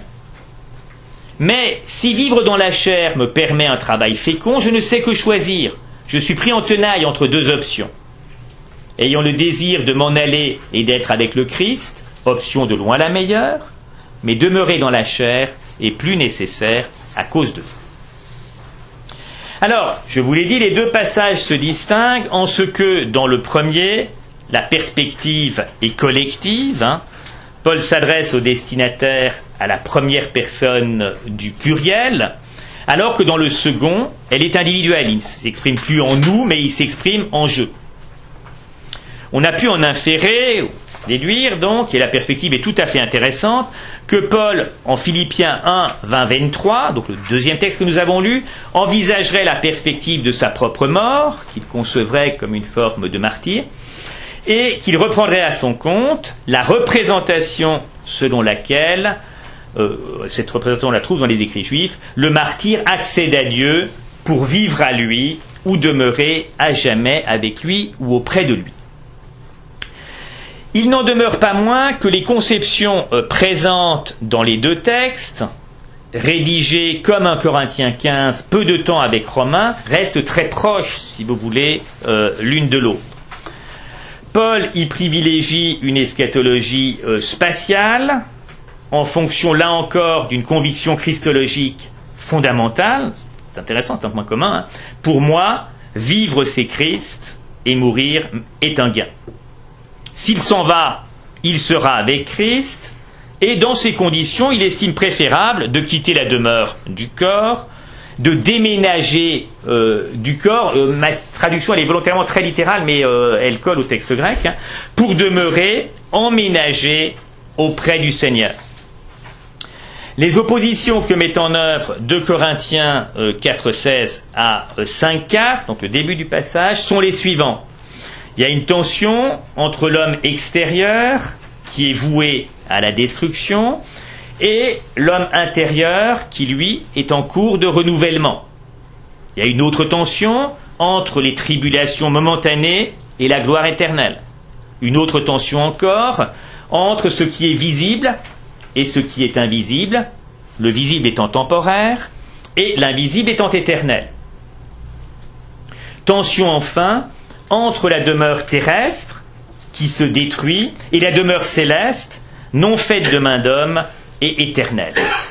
Mais si vivre dans la chair me permet un travail fécond, je ne sais que choisir. Je suis pris en tenaille entre deux options. Ayant le désir de m'en aller et d'être avec le Christ, option de loin la meilleure, mais demeurer dans la chair est plus nécessaire à cause de vous. Alors, je vous l'ai dit, les deux passages se distinguent en ce que, dans le premier, la perspective est collective, hein. Paul s'adresse au destinataire à la première personne du pluriel, alors que dans le second, elle est individuelle. Il ne s'exprime plus en nous, mais il s'exprime en je. On a pu en inférer, déduire donc, et la perspective est tout à fait intéressante, que Paul, en Philippiens un, vingt, vingt-trois, donc le deuxième texte que nous avons lu, envisagerait la perspective de sa propre mort, qu'il concevrait comme une forme de martyr, et qu'il reprendrait à son compte la représentation selon laquelle, euh, cette représentation on la trouve dans les écrits juifs, le martyr accède à Dieu pour vivre à lui ou demeurer à jamais avec lui ou auprès de lui. Il n'en demeure pas moins que les conceptions euh, présentes dans les deux textes, rédigées comme un Corinthiens quinze, peu de temps avec Romains, restent très proches, si vous voulez, euh, l'une de l'autre. Paul y privilégie une eschatologie euh, spatiale, en fonction, là encore, d'une conviction christologique fondamentale. C'est intéressant, c'est un point commun. Hein. Pour moi, vivre c'est Christ et mourir est un gain. S'il s'en va, il sera avec Christ, Et dans ces conditions, il estime préférable de quitter la demeure du corps, de déménager euh, du corps, euh, ma traduction elle est volontairement très littérale, mais euh, elle colle au texte grec, hein, pour demeurer emménagé auprès du Seigneur. Les oppositions que met en œuvre deux Corinthiens euh, quatre seize à euh, cinq quatre, donc le début du passage, sont les suivants. Il y a une tension entre l'homme extérieur, qui est voué à la destruction, et l'homme intérieur qui, lui, est en cours de renouvellement. Il y a une autre tension entre les tribulations momentanées et la gloire éternelle. Une autre tension encore entre ce qui est visible et ce qui est invisible, le visible étant temporaire et l'invisible étant éternel. Tension enfin entre la demeure terrestre qui se détruit et la demeure céleste non faite de main d'homme et éternelle.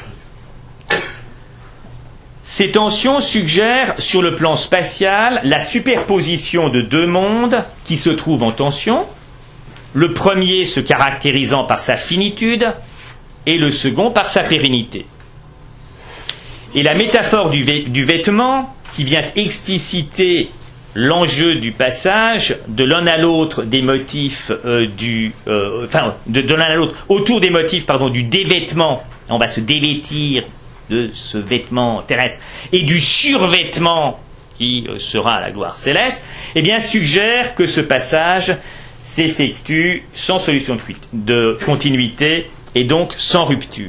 Ces tensions suggèrent sur le plan spatial la superposition de deux mondes qui se trouvent en tension, le premier se caractérisant par sa finitude et le second par sa pérennité. Et la métaphore du, vê- du vêtement qui vient expliciter l'enjeu du passage de l'un à l'autre des motifs euh, du euh, enfin de, de l'un à l'autre autour des motifs pardon du dévêtement, on va se dévêtir de ce vêtement terrestre et du survêtement qui euh, sera la gloire céleste, eh bien suggère que ce passage s'effectue sans solution de, de continuité et donc sans rupture.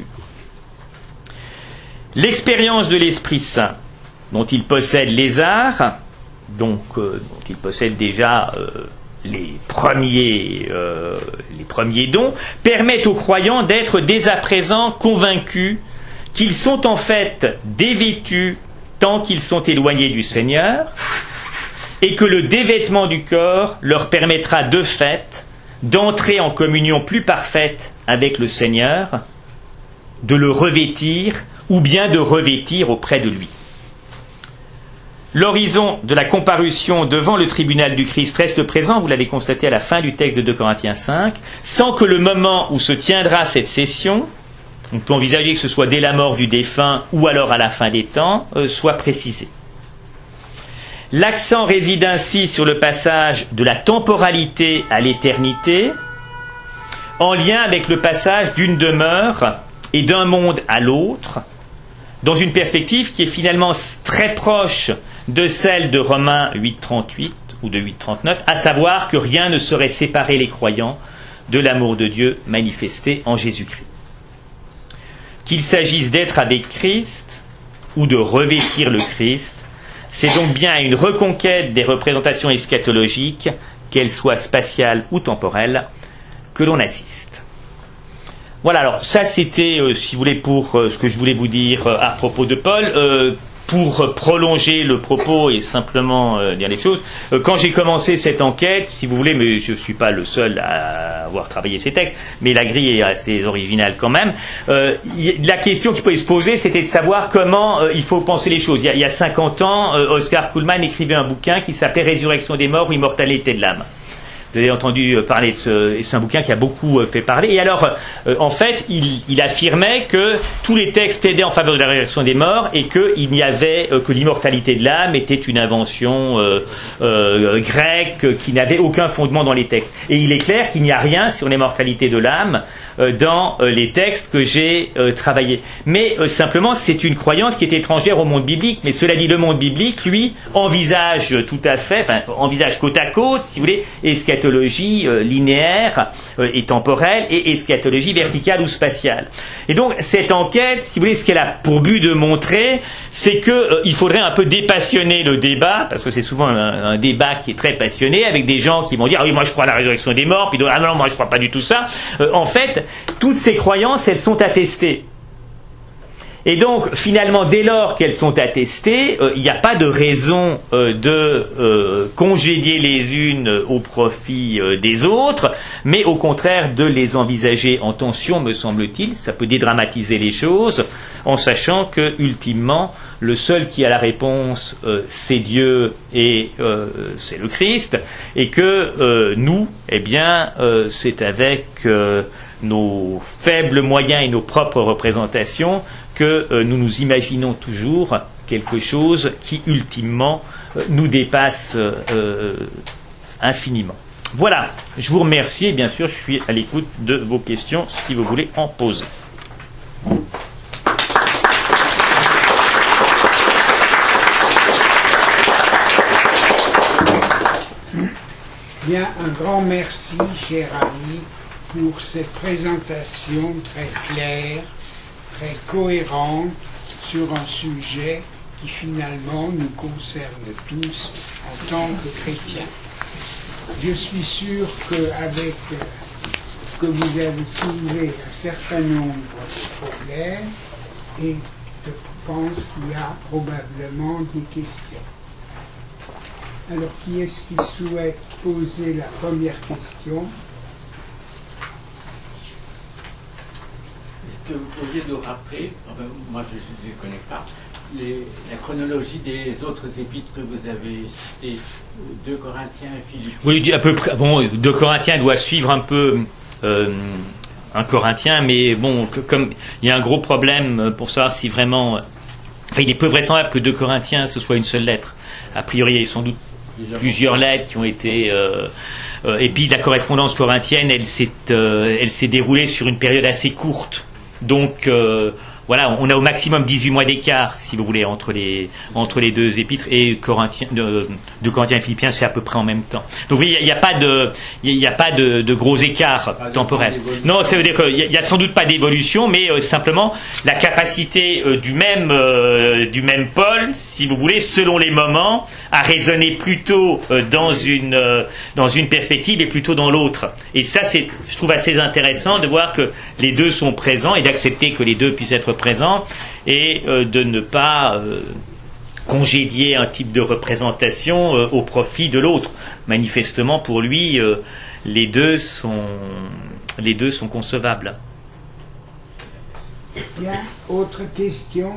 L'expérience de l'Esprit Saint dont il possède les arts, donc euh, dont il possède déjà euh, les premiers, euh, les premiers dons, permettent aux croyants d'être dès à présent convaincus qu'ils sont en fait dévêtus tant qu'ils sont éloignés du Seigneur, et que le dévêtement du corps leur permettra de fait d'entrer en communion plus parfaite avec le Seigneur, de le revêtir ou bien de revêtir auprès de lui. L'horizon de la comparution devant le tribunal du Christ reste présent, vous l'avez constaté à la fin du texte de deux Corinthiens cinq, sans que le moment où se tiendra cette session, on peut envisager que ce soit dès la mort du défunt ou alors à la fin des temps, euh, soit précisé. L'accent réside ainsi sur le passage de la temporalité à l'éternité, en lien avec le passage d'une demeure et d'un monde à l'autre, dans une perspective qui est finalement très proche de celle de Romains huit trente-huit ou de huit trente-neuf, à savoir que rien ne saurait séparer les croyants de l'amour de Dieu manifesté en Jésus-Christ. Qu'il s'agisse d'être avec Christ ou de revêtir le Christ, c'est donc bien à une reconquête des représentations eschatologiques, qu'elles soient spatiales ou temporelles, que l'on assiste. Voilà, alors ça c'était, euh, si vous voulez, pour euh, ce que je voulais vous dire euh, à propos de Paul. Euh, pour prolonger le propos et simplement euh, dire les choses, euh, quand j'ai commencé cette enquête, si vous voulez, mais je ne suis pas le seul à avoir travaillé ces textes, mais la grille est assez originale quand même, euh, y, la question qui pouvait se poser, c'était de savoir comment euh, il faut penser les choses. Il y a, il y a cinquante ans, euh, Oscar Kuhlmann écrivait un bouquin qui s'appelait « Résurrection des morts ou immortalité de l'âme ». Vous avez entendu parler de ce, c'est un bouquin qui a beaucoup fait parler. Et alors, euh, en fait, il, il affirmait que tous les textes plaidaient en faveur de la résurrection des morts et qu'il n'y avait euh, que l'immortalité de l'âme était une invention euh, euh, grecque qui n'avait aucun fondement dans les textes. Et il est clair qu'il n'y a rien sur l'immortalité de l'âme euh, dans euh, les textes que j'ai euh, travaillés. Mais euh, simplement, c'est une croyance qui est étrangère au monde biblique. Mais cela dit, le monde biblique, lui, envisage tout à fait, enfin, envisage côte à côte, si vous voulez, eschatologie euh, linéaire euh, et temporelle et eschatologie verticale ou spatiale. Et donc cette enquête, si vous voulez, ce qu'elle a pour but de montrer, c'est que euh, il faudrait un peu dépassionner le débat, parce que c'est souvent un, un débat qui est très passionné, avec des gens qui vont dire ah oui moi je crois à la résurrection des morts, puis d'autres ah non moi je crois pas du tout ça. Euh, en fait, toutes ces croyances, elles sont attestées. Et donc, finalement, dès lors qu'elles sont attestées, euh, il n'y a pas de raison euh, de euh, congédier les unes au profit euh, des autres, mais au contraire de les envisager en tension, me semble-t-il. Ça peut dédramatiser les choses, en sachant que, ultimement, le seul qui a la réponse, euh, c'est Dieu et euh, c'est le Christ, et que euh, nous, eh bien, euh, c'est avec... Euh, nos faibles moyens et nos propres représentations que euh, nous nous imaginons toujours quelque chose qui ultimement euh, nous dépasse euh, infiniment. Voilà, je vous remercie et bien sûr je suis à l'écoute de vos questions si vous voulez en poser. Bien, un grand merci, cher ami, pour cette présentation très claire, très cohérente sur un sujet qui finalement nous concerne tous en tant que chrétiens. Je suis sûr qu'avec euh, que vous avez soulevé un certain nombre de problèmes et je pense qu'il y a probablement des questions. Alors, qui est-ce qui souhaite poser la première question? Est-ce que vous pourriez nous rappeler, enfin, moi je ne les connais pas, les, la chronologie des autres épîtres que vous avez citées, deux Corinthiens et Philippiens? Oui, à peu près. Bon, deux Corinthiens doit suivre un peu euh, un Corinthien, mais bon, que, comme il y a un gros problème pour savoir si vraiment. Enfin, il est peu vraisemblable que deux Corinthiens ce soit une seule lettre. A priori, il y a sans doute plusieurs lettres qui ont été euh, euh, et puis la correspondance corinthienne elle s'est euh, elle s'est déroulée sur une période assez courte, donc euh, voilà, on a au maximum dix-huit mois d'écart si vous voulez entre les entre les deux épîtres, et Corinthiens de, de Corinthiens et Philippiens c'est à peu près en même temps, donc oui, il n'y a, a pas de il n'y a, a pas de, de gros écarts temporels. Non, ça veut dire qu'il n'y a, a sans doute pas d'évolution, mais euh, simplement la capacité euh, du même euh, du même Paul, si vous voulez, selon les moments, à raisonner plutôt euh, dans une euh, dans une perspective et plutôt dans l'autre. Et ça, c'est, je trouve assez intéressant de voir que les deux sont présents et d'accepter que les deux puissent être présents, et euh, de ne pas euh, congédier un type de représentation euh, au profit de l'autre. Manifestement, pour lui, euh, les deux sont les deux sont concevables. Bien, autre question?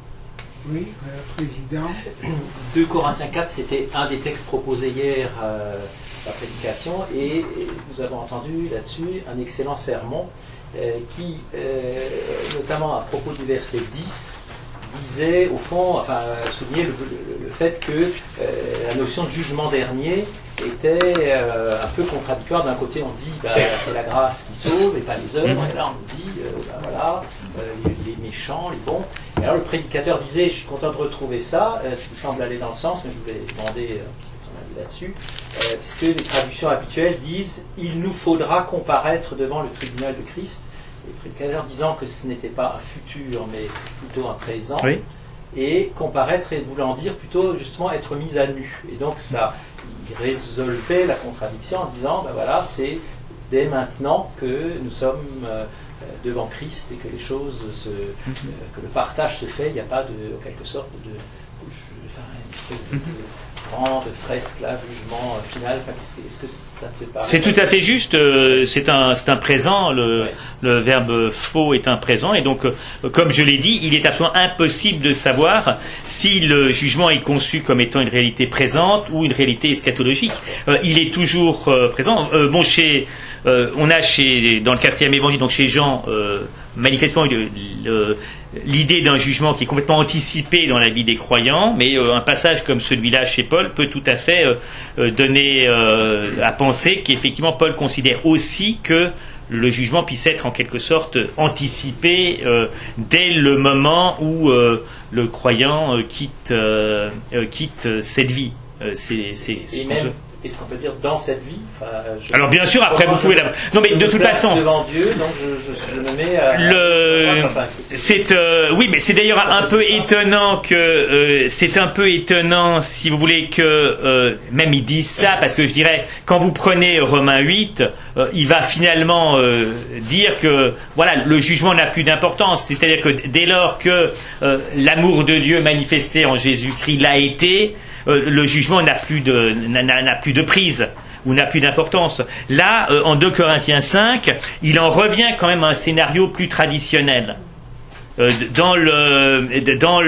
Oui, euh, Président. deux Corinthiens quatre, c'était un des textes proposés hier euh, la prédication, et, et nous avons entendu là-dessus un excellent sermon euh, qui, euh, notamment à propos du verset dix, disait au fond, enfin soulignait le, le, le fait que euh, la notion de jugement dernier était euh, un peu contradictoire. D'un côté on dit bah, c'est la grâce qui sauve et pas les œuvres, et là on nous dit euh, bah, voilà, euh, les méchants, les bons. Et alors le prédicateur disait, je suis content de retrouver ça, euh, ce qui semble aller dans le sens, mais je voulais demander euh, ton avis là-dessus, euh, puisque les traductions habituelles disent il nous faudra comparaître devant le tribunal de Christ. Les prédicateurs disant que ce n'était pas un futur mais plutôt un présent, oui. Et comparaître et voulant dire plutôt justement être mis à nu. Et donc ça, il résolvait la contradiction en disant ben voilà, c'est dès maintenant que nous sommes euh, devant Christ et que les choses se, euh, que le partage se fait, il n'y a pas de, en quelque sorte de, de, de enfin, une espèce de, de grande fresque là, jugement euh, final. Enfin, est-ce, est-ce que ça te paraît? C'est tout à fait juste. Euh, c'est un, c'est un présent. Le, ouais. le verbe faux est un présent, et donc, euh, comme je l'ai dit, il est absolument impossible de savoir si le jugement est conçu comme étant une réalité présente ou une réalité eschatologique. Euh, il est toujours euh, présent. Euh, bon, chez Euh, on a chez, dans le quatrième évangile, donc chez Jean, euh, manifestement le, le, l'idée d'un jugement qui est complètement anticipé dans la vie des croyants, mais euh, un passage comme celui-là chez Paul peut tout à fait euh, donner euh, à penser qu'effectivement Paul considère aussi que le jugement puisse être en quelque sorte anticipé euh, dès le moment où euh, le croyant euh, quitte, euh, euh, quitte cette vie. Euh, c'est, c'est, c'est Et même, est-ce qu'on peut dire dans cette vie? Enfin, je, alors bien sûr, après vous pouvez la... Non mais de toute façon... devant Dieu, donc je, je, je me mets à... Le... Enfin, c'est... c'est euh... oui, mais c'est d'ailleurs un peu étonnant que... Euh, c'est un peu étonnant, si vous voulez, que... Euh, même ils disent ça, parce que je dirais, quand vous prenez Romains huit, euh, il va finalement euh, dire que, voilà, le jugement n'a plus d'importance. C'est-à-dire que dès lors que euh, l'amour de Dieu manifesté en Jésus-Christ l'a été, euh, le jugement n'a plus de, n'a, n'a plus de prise, ou n'a plus d'importance. Là, euh, en deux Corinthiens cinq, il en revient quand même à un scénario plus traditionnel. Euh, dans le, dans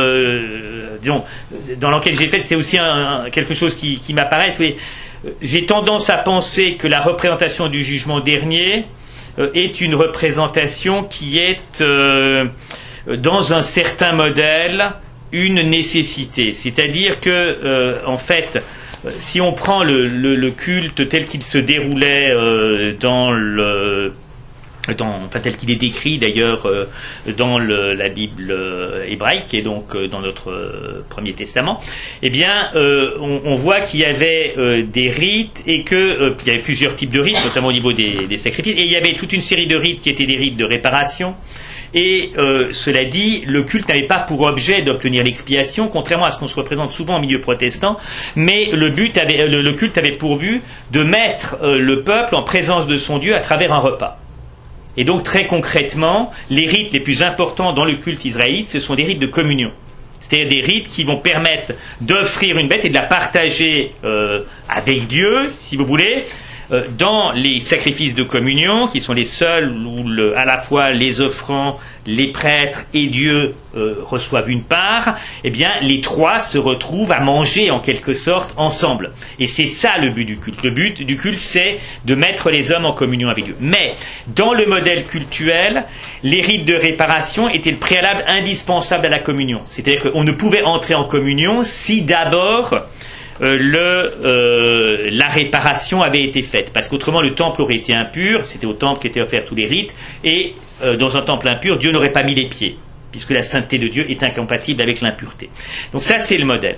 le, disons, dans l'enquête que j'ai faite, c'est aussi un, quelque chose qui, qui m'apparaît. J'ai tendance à penser que la représentation du jugement dernier euh, est une représentation qui est, euh, dans un certain modèle, une nécessité. C'est-à-dire que, euh, en fait, si on prend le, le, le culte tel qu'il se déroulait euh, dans le... Dans, enfin, tel qu'il est décrit d'ailleurs euh, dans le, la Bible euh, hébraïque et donc euh, dans notre euh, Premier Testament, eh bien, euh, on, on voit qu'il y avait euh, des rites et que euh, il y avait plusieurs types de rites, notamment au niveau des, des sacrifices, et il y avait toute une série de rites qui étaient des rites de réparation. Et euh, cela dit, le culte n'avait pas pour objet d'obtenir l'expiation, contrairement à ce qu'on se représente souvent au milieu protestant, mais le, but avait, le, le culte avait pour but de mettre euh, le peuple en présence de son Dieu à travers un repas. Et donc, très concrètement, les rites les plus importants dans le culte israélite, ce sont des rites de communion. C'est-à-dire des rites qui vont permettre d'offrir une bête et de la partager euh, avec Dieu, si vous voulez, euh, dans les sacrifices de communion, qui sont les seuls où le, à la fois les offrants, les prêtres et Dieu euh, reçoivent une part, eh bien, les trois se retrouvent à manger en quelque sorte ensemble. Et c'est ça le but du culte. Le but du culte, c'est de mettre les hommes en communion avec Dieu. Mais, dans le modèle cultuel, les rites de réparation étaient le préalable indispensable à la communion. C'est-à-dire qu'on ne pouvait entrer en communion si d'abord Euh, le, euh, la réparation avait été faite, parce qu'autrement le temple aurait été impur, c'était au temple qu'étaient offerts tous les rites, et euh, dans un temple impur, Dieu n'aurait pas mis les pieds, puisque la sainteté de Dieu est incompatible avec l'impureté. Donc ça, c'est le modèle.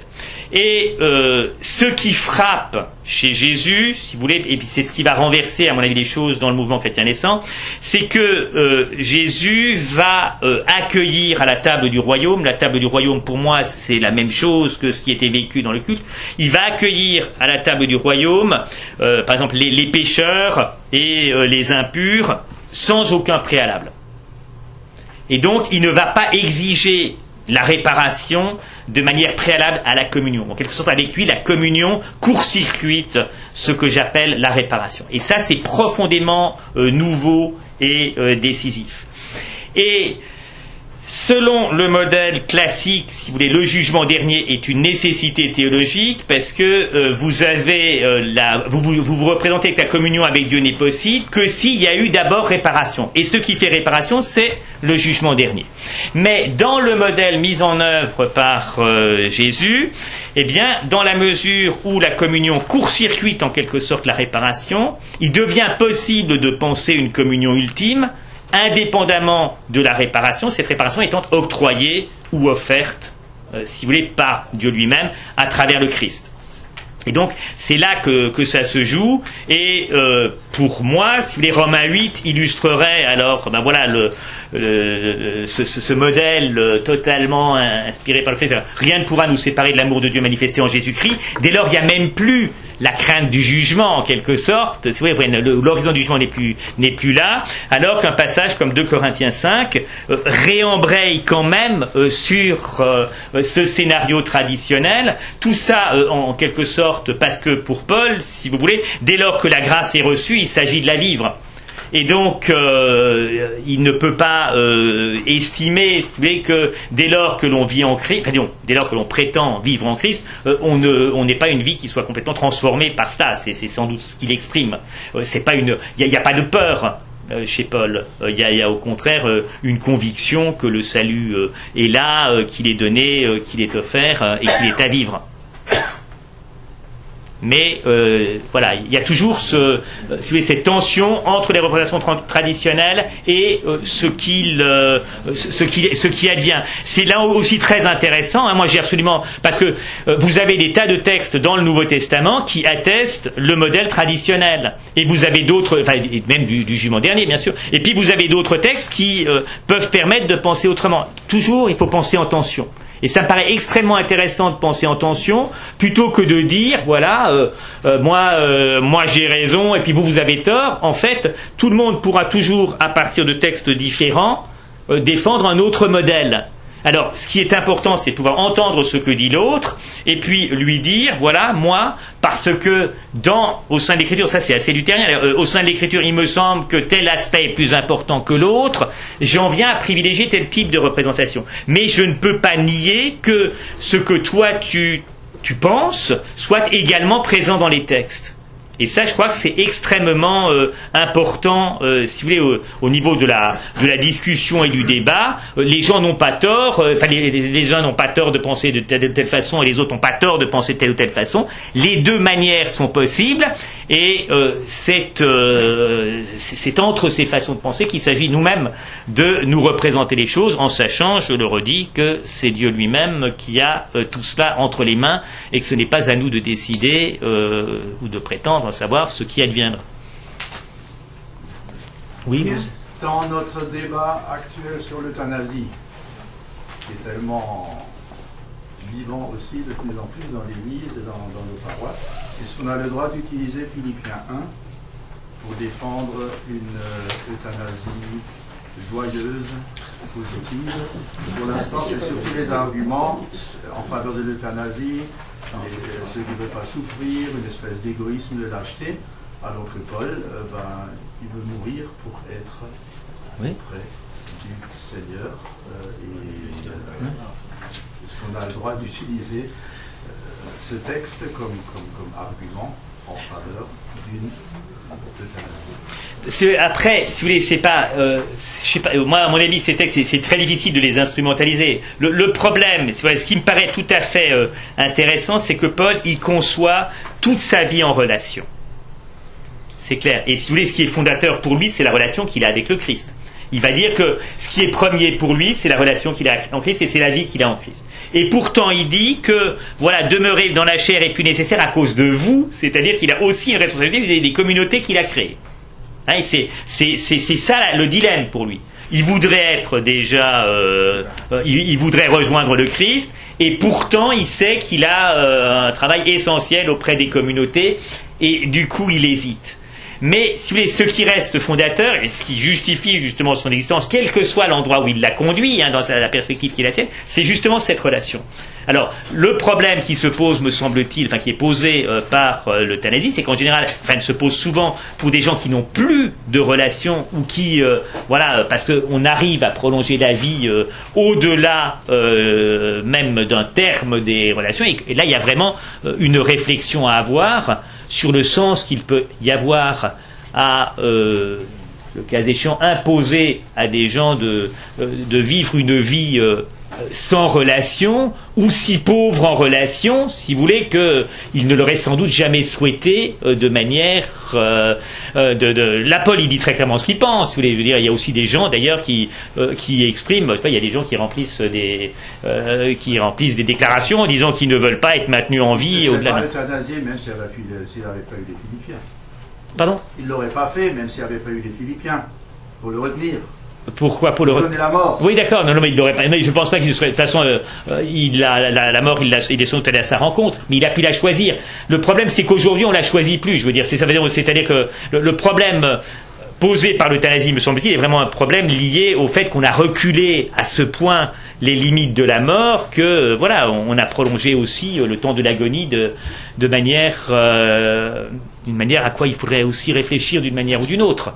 Et euh, ce qui frappe chez Jésus, si vous voulez, et puis c'est ce qui va renverser, à mon avis, les choses dans le mouvement chrétien naissant, c'est que euh, Jésus va euh, accueillir à la table du royaume. La table du royaume, pour moi, c'est la même chose que ce qui était vécu dans le culte. Il va accueillir à la table du royaume, euh, par exemple, les, les pécheurs et euh, les impurs, sans aucun préalable. Et donc, il ne va pas exiger la réparation de manière préalable à la communion. En quelque sorte, avec lui, la communion court-circuite ce que j'appelle la réparation. Et ça, c'est profondément euh, nouveau et euh, décisif. Et selon le modèle classique, si vous voulez, le jugement dernier est une nécessité théologique parce que euh, vous avez euh, la, vous, vous vous vous représentez que la communion avec Dieu n'est possible que s'il y a eu d'abord réparation. Et ce qui fait réparation, c'est le jugement dernier. Mais dans le modèle mis en œuvre par euh, Jésus, eh bien, dans la mesure où la communion court-circuite en quelque sorte la réparation, il devient possible de penser une communion ultime indépendamment de la réparation, cette réparation étant octroyée ou offerte, euh, si vous voulez, par Dieu lui-même, à travers le Christ. Et donc, c'est là que, que ça se joue, et euh, pour moi, si vous voulez, Romains huit illustrerait alors, ben voilà, le, le, ce, ce, ce modèle totalement inspiré par le Christ. Rien ne pourra nous séparer de l'amour de Dieu manifesté en Jésus-Christ. Dès lors, il n'y a même plus la crainte du jugement, en quelque sorte. Si vous voyez, l'horizon du jugement n'est plus, n'est plus là, alors qu'un passage comme deux Corinthiens cinq euh, réembraye quand même euh, sur euh, ce scénario traditionnel. Tout ça, euh, en, en quelque sorte, parce que pour Paul, si vous voulez, dès lors que la grâce est reçue, il s'agit de la vivre. Et donc, euh, il ne peut pas euh, estimer, si vous voulez, que dès lors que l'on vit en Christ, enfin, disons, dès lors que l'on prétend vivre en Christ, euh, on ne, on n'est pas une vie qui soit complètement transformée par cela. C'est, c'est sans doute ce qu'il exprime. Euh, c'est pas une, il n'y a, a pas de peur euh, chez Paul. Il euh, y, y a au contraire euh, une conviction que le salut euh, est là, euh, qu'il est donné, euh, qu'il est offert euh, et qu'il est à vivre. Mais euh, voilà, il y a toujours ce, euh, si vous voulez, cette tension entre les représentations tra- traditionnelles et euh, ce, qu'il, euh, ce, ce, qui, ce qui advient. C'est là aussi très intéressant. Hein, moi, j'ai absolument parce que euh, vous avez des tas de textes dans le Nouveau Testament qui attestent le modèle traditionnel, et vous avez d'autres, enfin, même du, du jugement dernier, bien sûr. Et puis vous avez d'autres textes qui euh, peuvent permettre de penser autrement. Toujours, il faut penser en tension. Et ça me paraît extrêmement intéressant de penser en tension, plutôt que de dire, voilà, euh, euh, moi, euh, moi j'ai raison et puis vous, vous avez tort. En fait, tout le monde pourra toujours, à partir de textes différents, euh, défendre un autre modèle. Alors, ce qui est important, c'est de pouvoir entendre ce que dit l'autre, et puis lui dire, voilà, moi, parce que dans, au sein de l'Écriture, ça c'est assez luthérien, euh, au sein de l'Écriture, il me semble que tel aspect est plus important que l'autre, j'en viens à privilégier tel type de représentation. Mais je ne peux pas nier que ce que toi tu, tu penses soit également présent dans les textes. Et ça, je crois que c'est extrêmement euh, important, euh, si vous voulez, au, au niveau de la, de la discussion et du débat. Euh, les gens n'ont pas tort, enfin, euh, les, les, les uns n'ont pas tort de penser de telle ou telle façon et les autres n'ont pas tort de penser de telle ou telle façon. Les deux manières sont possibles et euh, c'est, euh, c'est, c'est entre ces façons de penser qu'il s'agit nous-mêmes de nous représenter les choses en sachant, je le redis, que c'est Dieu lui-même qui a euh, tout cela entre les mains et que ce n'est pas à nous de décider euh, ou de prétendre savoir ce qui adviendra. Oui. Dans notre débat actuel sur l'euthanasie, qui est tellement vivant aussi de plus en plus dans l'Église et dans, dans nos paroisses, est-ce qu'on a le droit d'utiliser Philippiens un pour défendre une euh, euthanasie joyeuse, positive? Pour l'instant, c'est surtout les arguments en faveur de l'euthanasie, et ceux qui ne veulent pas souffrir, une espèce d'égoïsme, de lâcheté, alors que Paul, euh, ben, il veut mourir pour être oui. près du Seigneur. Euh, et euh, est-ce qu'on a le droit d'utiliser euh, ce texte comme, comme, comme argument en faveur d'une euthanasie? C'est, après, si vous voulez, c'est pas, euh, je sais pas, moi à mon avis ces textes c'est, c'est très difficile de les instrumentaliser. Le, le problème, c'est, ce qui me paraît tout à fait euh, intéressant, c'est que Paul il conçoit toute sa vie en relation. C'est clair. Et si vous voulez, ce qui est fondateur pour lui, c'est la relation qu'il a avec le Christ. Il va dire que ce qui est premier pour lui, c'est la relation qu'il a en Christ et c'est la vie qu'il a en Christ. Et pourtant, il dit que, voilà, demeurer dans la chair est plus nécessaire à cause de vous, c'est-à-dire qu'il a aussi une responsabilité vis-à-vis des communautés qu'il a créées. Hein, c'est, c'est, c'est, c'est ça le dilemme pour lui. Il voudrait être déjà, euh, euh, il, il voudrait rejoindre le Christ, et pourtant il sait qu'il a euh, un travail essentiel auprès des communautés, et du coup il hésite. Mais si vous voulez, ce qui reste fondateur, et ce qui justifie justement son existence, quel que soit l'endroit où il l'a conduit, hein, dans la perspective qui est la sienne, c'est justement cette relation. Alors, le problème qui se pose, me semble-t-il, enfin qui est posé euh, par euh, l'euthanasie, c'est qu'en général, enfin, elle se pose souvent pour des gens qui n'ont plus de relation ou qui, euh, voilà, parce qu'on arrive à prolonger la vie euh, au-delà euh, même d'un terme des relations. Et, et là, il y a vraiment euh, une réflexion à avoir sur le sens qu'il peut y avoir à, euh, le cas échéant, imposer à des gens de, euh, de vivre une vie euh, sans relation, ou si pauvre en relation, si vous voulez, qu'ils ne l'auraient sans doute jamais souhaité euh, de manière... Euh, euh, de, de, la Paul, il dit très clairement ce qu'il pense. Si vous voulez, je veux dire, il y a aussi des gens, d'ailleurs, qui, euh, qui expriment... Je sais pas, il y a des gens qui remplissent des, euh, qui remplissent des déclarations en disant qu'ils ne veulent pas être maintenus en vie. Il ne serait pas euthanasié, même s'il n'avait pas eu les Philippiens. Pardon ? Il ne l'aurait pas fait, même s'il n'avait pas eu les Philippiens, pour le retenir. Pourquoi pour le re... donner la mort? Oui, d'accord. Non, non, mais il n'aurait pas. Mais je pense pas qu'il serait. De toute façon, euh, il a la, la mort. Il, l'a, il est sans doute allé à sa rencontre, mais il a pu la choisir. Le problème, c'est qu'aujourd'hui, on la choisit plus. Je veux dire, c'est ça. Veut dire, c'est-à-dire que le, le problème posé par l'euthanasie, me semble-t-il, est vraiment un problème lié au fait qu'on a reculé à ce point les limites de la mort que, voilà, on a prolongé aussi le temps de l'agonie de, de manière, euh, d'une manière à quoi il faudrait aussi réfléchir d'une manière ou d'une autre.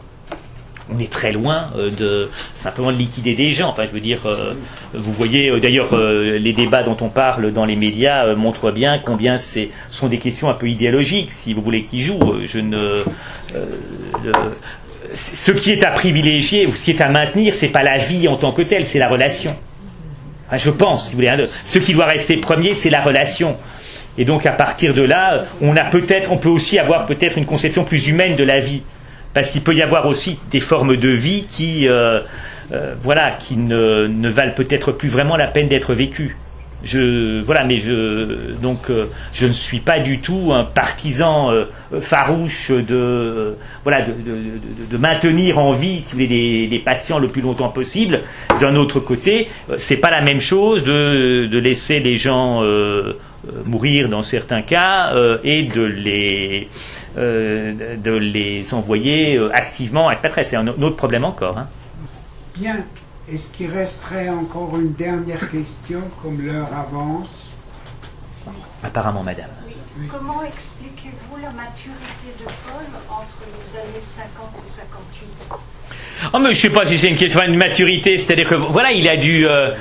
On est très loin euh, de simplement de liquider des gens. Enfin, je veux dire, euh, vous voyez, euh, d'ailleurs, euh, les débats dont on parle dans les médias euh, montrent bien combien c'est sont des questions un peu idéologiques, si vous voulez, qui jouent. Je ne, euh, le, ce qui est à privilégier ou ce qui est à maintenir, c'est pas la vie en tant que telle, c'est la relation. Enfin, je pense, si vous voulez, hein, ce qui doit rester premier, c'est la relation. Et donc, à partir de là, on a peut-être, on peut aussi avoir peut-être une conception plus humaine de la vie. Parce qu'il peut y avoir aussi des formes de vie qui, euh, euh, voilà, qui ne, ne valent peut-être plus vraiment la peine d'être vécues. Je, voilà, mais je, donc, euh, je ne suis pas du tout un partisan euh, farouche de, euh, voilà, de, de, de, de maintenir en vie, si vous voulez, des, des patients le plus longtemps possible. D'un autre côté, c'est pas la même chose de, de laisser les gens euh, mourir dans certains cas euh, et de les euh, de les envoyer euh, activement à la c'est un autre problème encore. Hein. Bien. Est-ce qu'il resterait encore une dernière question comme l'heure avance? Apparemment, madame. Oui. Oui. Comment expliquez-vous la maturité de Paul entre les années cinquante et cinquante-huit? Oh, mais je ne sais pas si c'est une question de maturité, c'est-à-dire que voilà, il a dû. Euh,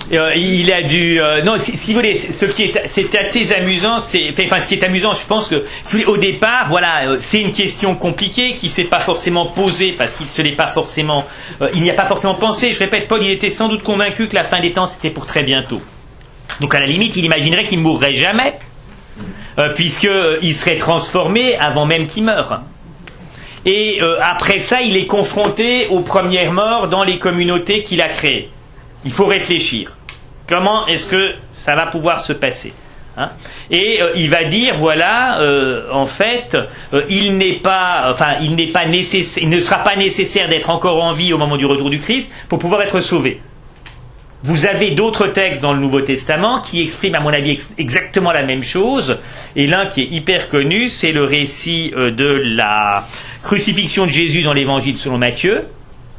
Euh, il a dû euh, non si, si vous voulez ce qui est c'est assez amusant c'est enfin ce qui est amusant je pense que si vous voulez, au départ voilà euh, c'est une question compliquée qui s'est pas forcément posée parce qu'il se l'est pas forcément euh, il n'y a pas forcément pensé. Je répète, Paul il était sans doute convaincu que la fin des temps c'était pour très bientôt, donc à la limite il imaginerait qu'il ne mourrait jamais euh, puisque euh, il serait transformé avant même qu'il meure. Et euh, après ça il est confronté aux premières morts dans les communautés qu'il a créées. Il faut réfléchir. Comment est-ce que ça va pouvoir se passer, hein? Et euh, il va dire voilà, euh, en fait, euh, il n'est pas, enfin, il n'est pas nécessaire, il ne sera pas nécessaire d'être encore en vie au moment du retour du Christ pour pouvoir être sauvé. Vous avez d'autres textes dans le Nouveau Testament qui expriment, à mon avis, ex- exactement la même chose. Et l'un qui est hyper connu, c'est le récit euh, de la crucifixion de Jésus dans l'Évangile selon Matthieu,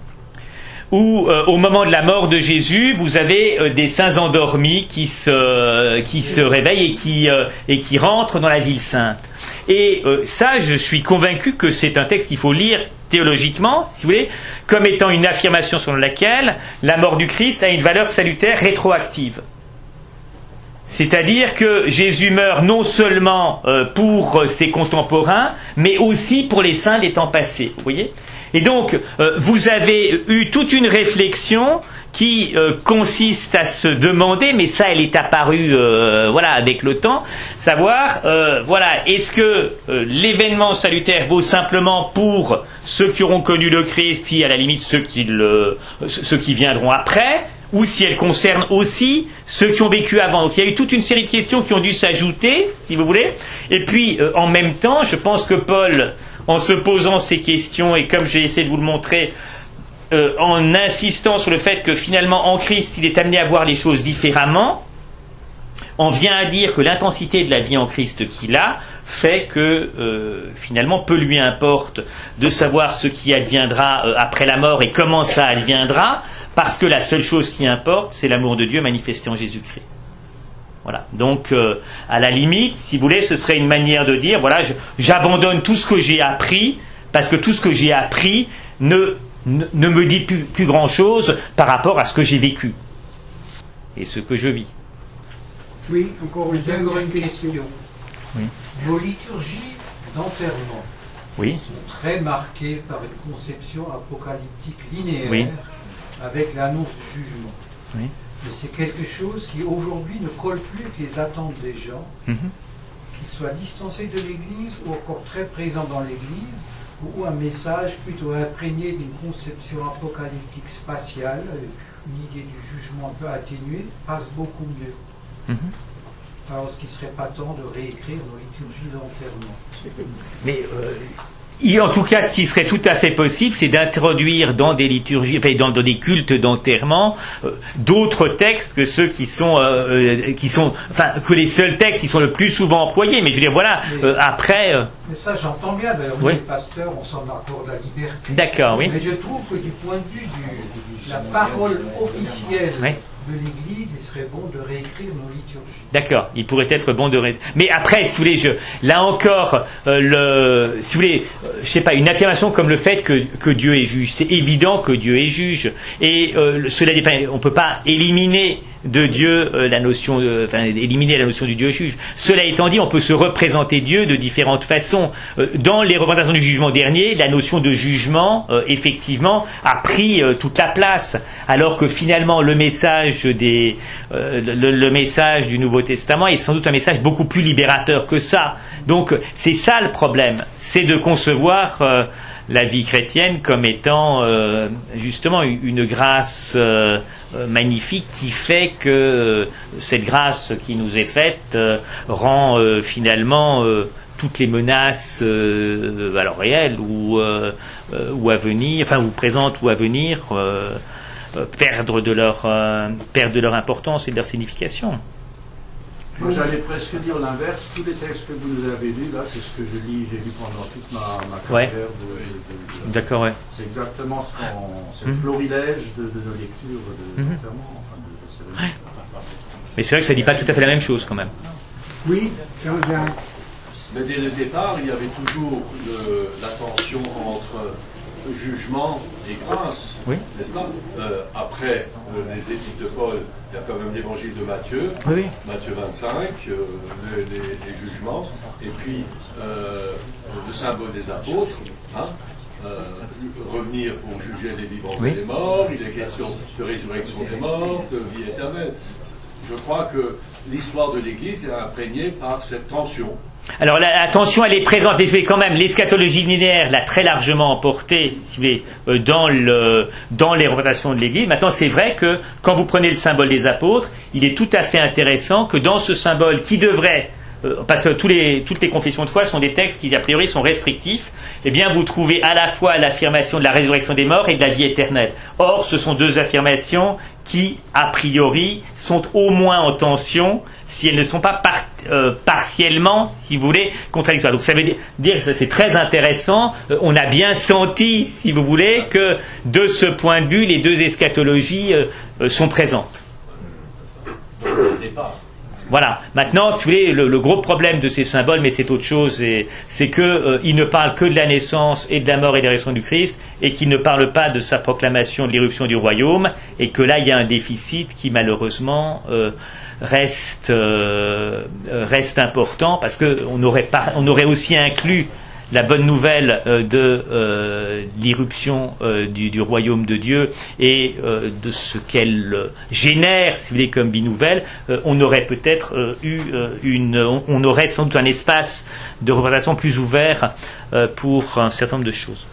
où euh, au moment de la mort de Jésus, vous avez euh, des saints endormis qui se, euh, qui se réveillent et qui, euh, et qui rentrent dans la ville sainte. Et euh, ça, je suis convaincu que c'est un texte qu'il faut lire théologiquement, si vous voulez, comme étant une affirmation selon laquelle la mort du Christ a une valeur salutaire rétroactive. C'est-à-dire que Jésus meurt non seulement euh, pour ses contemporains, mais aussi pour les saints des temps passés. Vous voyez ? Et donc, euh, vous avez eu toute une réflexion qui euh, consiste à se demander, mais ça, elle est apparue, euh, voilà, avec le temps, savoir, euh, voilà, est-ce que euh, l'événement salutaire vaut simplement pour ceux qui auront connu le Christ, puis à la limite ceux qui le, ceux qui viendront après, ou si elle concerne aussi ceux qui ont vécu avant. Donc il y a eu toute une série de questions qui ont dû s'ajouter, si vous voulez. Et puis, euh, en même temps, je pense que Paul, en se posant ces questions, et comme j'ai essayé de vous le montrer, euh, en insistant sur le fait que finalement, en Christ, il est amené à voir les choses différemment, on vient à dire que l'intensité de la vie en Christ qu'il a fait que, euh, finalement, peu lui importe de savoir ce qui adviendra euh, après la mort et comment ça adviendra, parce que la seule chose qui importe, c'est l'amour de Dieu manifesté en Jésus-Christ. Voilà. Donc, euh, à la limite, si vous voulez, ce serait une manière de dire, voilà, je, j'abandonne tout ce que j'ai appris, parce que tout ce que j'ai appris ne, ne, ne me dit plus, plus grand-chose par rapport à ce que j'ai vécu et ce que je vis. Oui, encore une, J'ai encore une question. question. Oui. Vos liturgies d'enterrement Oui. sont très marquées par une conception apocalyptique linéaire, Oui. avec l'annonce du jugement. Oui. Mais c'est quelque chose qui aujourd'hui ne colle plus avec les attentes des gens, Mm-hmm. qu'ils soient distancés de l'Église ou encore très présents dans l'Église, ou un message plutôt imprégné d'une conception apocalyptique spatiale, une idée du jugement un peu atténuée, passe beaucoup mieux. Mm-hmm. Alors, est-ce qu'il ne serait pas temps de réécrire nos liturgies d'enterrement? Mais euh, il, en tout cas, ce qui serait tout à fait possible, c'est d'introduire dans des liturgies, enfin dans, dans des cultes d'enterrement, euh, d'autres textes que ceux qui sont, euh, qui sont, enfin que les seuls textes qui sont le plus souvent employés. Mais je veux dire, voilà. Euh, après. Euh, Mais ça, j'entends bien. D'ailleurs, oui. nous, les pasteurs, on s'en accorde la liberté. D'accord, oui. Mais je trouve que du point de vue de la parole officielle Oui. de l'Église, il serait bon de réécrire nos liturgies. D'accord, il pourrait être bon de... Ré... Mais après, si vous voulez, je... là encore, euh, le... si vous voulez, euh, je sais pas, une affirmation comme le fait que, que Dieu est juge, c'est évident que Dieu est juge. Et euh, cela dépend, on ne peut pas éliminer de Dieu euh, la notion, de... enfin, éliminer la notion du Dieu juge. Cela étant dit, on peut se représenter Dieu de différentes façons. Euh, dans les représentations du jugement dernier, la notion de jugement, euh, effectivement, a pris euh, toute la place, alors que finalement, le message des, euh, le, le message du Nouveau Testament est sans doute un message beaucoup plus libérateur que ça. Donc c'est ça le problème, c'est de concevoir euh, la vie chrétienne comme étant euh, justement une grâce euh, magnifique qui fait que euh, cette grâce qui nous est faite euh, rend euh, finalement euh, toutes les menaces euh, alors réelles ou, euh, euh, ou à venir, enfin ou présentes ou à venir, euh, euh, perdre de leur euh, perdre de leur importance et de leur signification. Moi, j'allais presque dire l'inverse. Tous les textes que vous nous avez lus, là, c'est ce que je lis, j'ai lu pendant toute ma, ma carrière. Ouais. De, de, de, D'accord, ouais. C'est exactement ce qu'on, c'est le Mmh. florilège de, de nos lectures de, Mmh. notamment, enfin, de, de cérémonies. Mais c'est vrai que ça ne dit pas tout à fait la même chose quand même. Oui, Jean-Jacques. Mais dès le départ, il y avait toujours le, la tension entre jugement et grâce, Oui. n'est-ce pas euh, Après euh, les études de Paul, il y a quand même l'évangile de Matthieu, Oui. Matthieu vingt-cinq, euh, les, les- les jugements, et puis euh, le symbole des apôtres, hein, euh, revenir pour juger les vivants Oui. et les morts, il est question de résurrection des morts, de vie éternelle. Je crois que l'histoire de l'Église est imprégnée par cette tension. Alors la, la tension, elle est présente, mais je vais quand même, l'eschatologie linéaire l'a très largement emportée, si vous voulez, euh, dans, le, dans les représentations de l'Église. Maintenant, c'est vrai que quand vous prenez le symbole des apôtres, il est tout à fait intéressant que dans ce symbole qui devrait, euh, parce que tous les, toutes les confessions de foi sont des textes qui a priori sont restrictifs, eh bien vous trouvez à la fois l'affirmation de la résurrection des morts et de la vie éternelle. Or, ce sont deux affirmations qui, a priori, sont au moins en tension, si elles ne sont pas par, euh, partiellement, si vous voulez, contradictoires. Donc ça veut dire que c'est très intéressant. Euh, on a bien senti, si vous voulez, que de ce point de vue, les deux eschatologies euh, euh, sont présentes. Donc, au départ. Voilà. Maintenant, si vous voulez, le, le gros problème de ces symboles, mais c'est autre chose, et, c'est qu'ils euh, ne parlent que de la naissance et de la mort et de la résurrection du Christ, et qu'ils ne parlent pas de sa proclamation de l'irruption du royaume, et que là, il y a un déficit qui, malheureusement, euh, reste, euh, reste important, parce qu'on aurait, par, on aurait aussi inclus la bonne nouvelle euh, de euh, l'irruption euh, du, du royaume de Dieu et euh, de ce qu'elle euh, génère, si vous voulez, comme binouvelle, euh, on aurait peut-être euh, eu euh, une, on, on aurait sans doute un espace de représentation plus ouvert euh, pour un certain nombre de choses.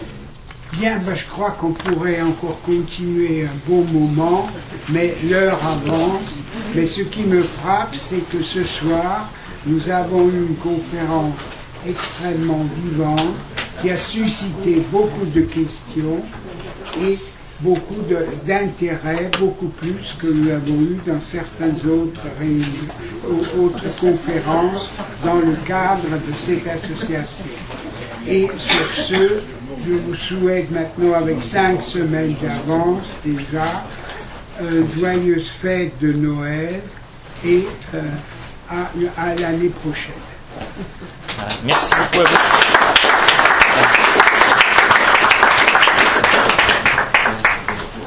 Bien, ben, je crois qu'on pourrait encore continuer un bon moment, mais l'heure avance. Mais ce qui me frappe, c'est que ce soir, nous avons eu une conférence extrêmement vivante qui a suscité beaucoup de questions et beaucoup de, d'intérêt, beaucoup plus que nous avons eu dans certaines autres réunions, autres conférences dans le cadre de cette association. Et sur ce, je vous souhaite maintenant, avec cinq semaines d'avance déjà, euh, joyeuse fête de Noël et euh, à, à l'année prochaine. Merci beaucoup à vous.